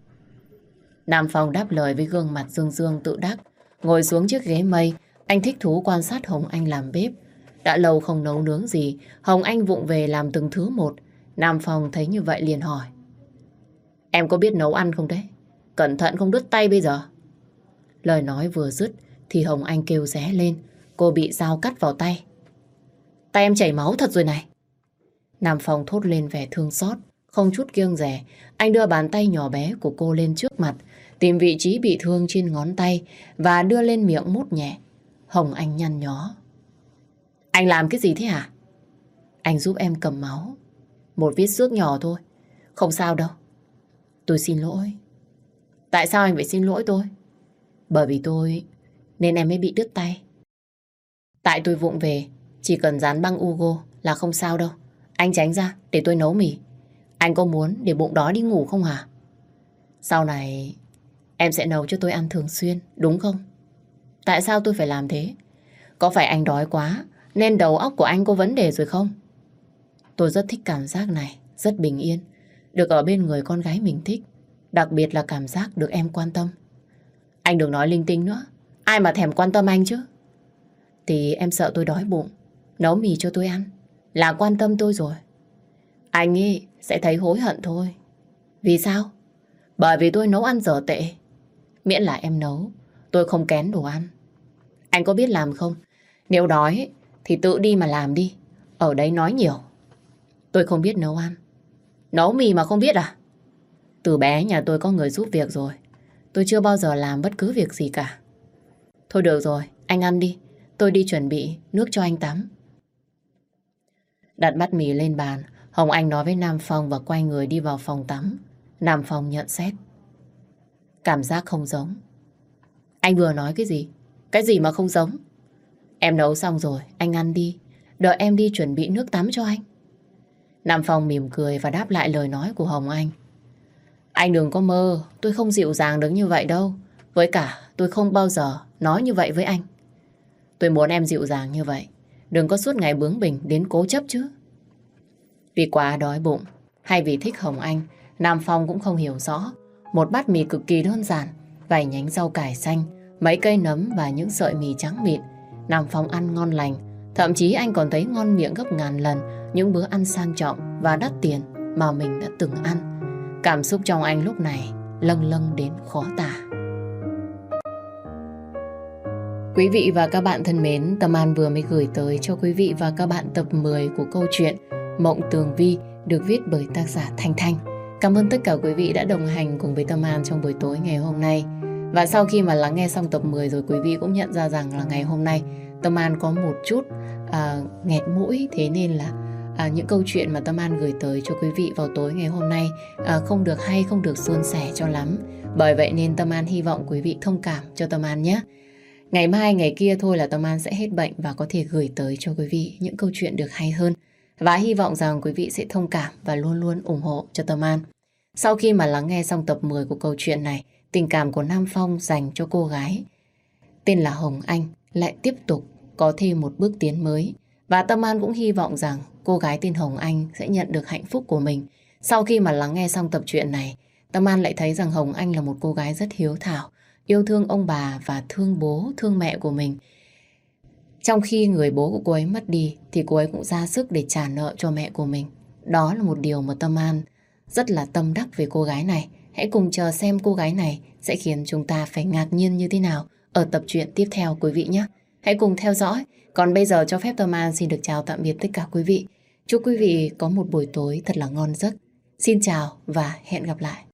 Nam Phong đáp lời với gương mặt dương dương tự đắc. Ngồi xuống chiếc ghế mây, anh thích thú quan sát Hồng Anh làm bếp. Đã lâu không nấu nướng gì, Hồng Anh vụng về làm từng thứ một. Nam Phong thấy như vậy liền hỏi. Em có biết nấu ăn không đấy? Cẩn thận không đứt tay bây giờ. Lời nói vừa dứt thì Hồng Anh kêu ré lên. Cô bị dao cắt vào tay. Tay em chảy máu thật rồi này. Nam Phong thốt lên vẻ thương xót. Không chút kiêng dè, anh đưa bàn tay nhỏ bé của cô lên trước mặt, tìm vị trí bị thương trên ngón tay và đưa lên miệng mút nhẹ. Hồng Anh nhăn nhó. Anh làm cái gì thế hả? Anh giúp em cầm máu. Một vết xước nhỏ thôi, không sao đâu. Tôi xin lỗi. Tại sao anh phải xin lỗi tôi? Bởi vì tôi nên em mới bị đứt tay. Tại tôi vụng về, chỉ cần dán băng Ugo là không sao đâu. Anh tránh ra để tôi nấu mì. Anh có muốn để bụng đói đi ngủ không hả? Sau này em sẽ nấu cho tôi ăn thường xuyên, đúng không? Tại sao tôi phải làm thế? Có phải anh đói quá nên đầu óc của anh có vấn đề rồi không? Tôi rất thích cảm giác này, rất bình yên. Được ở bên người con gái mình thích. Đặc biệt là cảm giác được em quan tâm. Anh đừng nói linh tinh nữa. Ai mà thèm quan tâm anh chứ? Thì em sợ tôi đói bụng Nấu mì cho tôi ăn là quan tâm tôi rồi. Anh ấy sẽ thấy hối hận thôi. Vì sao? Bởi vì tôi nấu ăn dở tệ. Miễn là em nấu, tôi không kén đồ ăn. Anh có biết làm không? Nếu đói thì tự đi mà làm đi. Ở đây nói nhiều. Tôi không biết nấu ăn. Nấu mì mà không biết à? Từ bé nhà tôi có người giúp việc rồi. Tôi chưa bao giờ làm bất cứ việc gì cả. Thôi được rồi, anh ăn đi. Tôi đi chuẩn bị nước cho anh tắm. Đặt bát mì lên bàn, Hồng Anh nói với Nam Phong và quay người đi vào phòng tắm. Nam Phong nhận xét. Cảm giác không giống. Anh vừa nói cái gì? Cái gì mà không giống? Em nấu xong rồi, anh ăn đi. Đợi em đi chuẩn bị nước tắm cho anh. Nam Phong mỉm cười và đáp lại lời nói của Hồng Anh. Anh đừng có mơ, tôi không dịu dàng được như vậy đâu. Với cả, tôi không bao giờ nói như vậy với anh. Tôi muốn em dịu dàng như vậy. Đừng có suốt ngày bướng bỉnh đến cố chấp chứ. Vì quá đói bụng hay vì thích Hồng Anh, Nam Phong cũng không hiểu rõ. Một bát mì cực kỳ đơn giản, vài nhánh rau cải xanh, mấy cây nấm và những sợi mì trắng mịn. Nam Phong ăn ngon lành. Thậm chí anh còn thấy ngon miệng gấp ngàn lần những bữa ăn sang trọng và đắt tiền mà mình đã từng ăn. Cảm xúc trong anh lúc này lâng lâng đến khó tả. Quý vị và các bạn thân mến, Tâm An vừa mới gửi tới cho quý vị và các bạn tập 10 của câu chuyện Mộng Tường Vi được viết bởi tác giả Thanh Thanh. Cảm ơn tất cả quý vị đã đồng hành cùng với Tâm An trong buổi tối ngày hôm nay. Và sau khi mà lắng nghe xong tập 10 rồi, quý vị cũng nhận ra rằng là ngày hôm nay Tâm An có một chút nghẹt mũi. Thế nên là những câu chuyện mà Tâm An gửi tới cho quý vị vào tối ngày hôm nay không được hay, không được suôn sẻ cho lắm. Bởi vậy nên Tâm An hy vọng quý vị thông cảm cho Tâm An nhé. Ngày mai, ngày kia thôi là Tâm An sẽ hết bệnh và có thể gửi tới cho quý vị những câu chuyện được hay hơn. Và hy vọng rằng quý vị sẽ thông cảm và luôn luôn ủng hộ cho Tâm An. Sau khi mà lắng nghe xong tập 10 của câu chuyện này, tình cảm của Nam Phong dành cho cô gái tên là Hồng Anh lại tiếp tục có thêm một bước tiến mới. Và Tâm An cũng hy vọng rằng cô gái tên Hồng Anh sẽ nhận được hạnh phúc của mình. Sau khi mà lắng nghe xong tập truyện này, Tâm An lại thấy rằng Hồng Anh là một cô gái rất hiếu thảo, yêu thương ông bà và thương bố, thương mẹ của mình. Trong khi người bố của cô ấy mất đi thì cô ấy cũng ra sức để trả nợ cho mẹ của mình. Đó là một điều mà Tâm An rất là tâm đắc về cô gái này. Hãy cùng chờ xem cô gái này sẽ khiến chúng ta phải ngạc nhiên như thế nào ở tập truyện tiếp theo quý vị nhé. Hãy cùng theo dõi. Còn bây giờ cho phép Tâm An xin được chào tạm biệt tất cả quý vị. Chúc quý vị có một buổi tối thật là ngon giấc. Xin chào và hẹn gặp lại.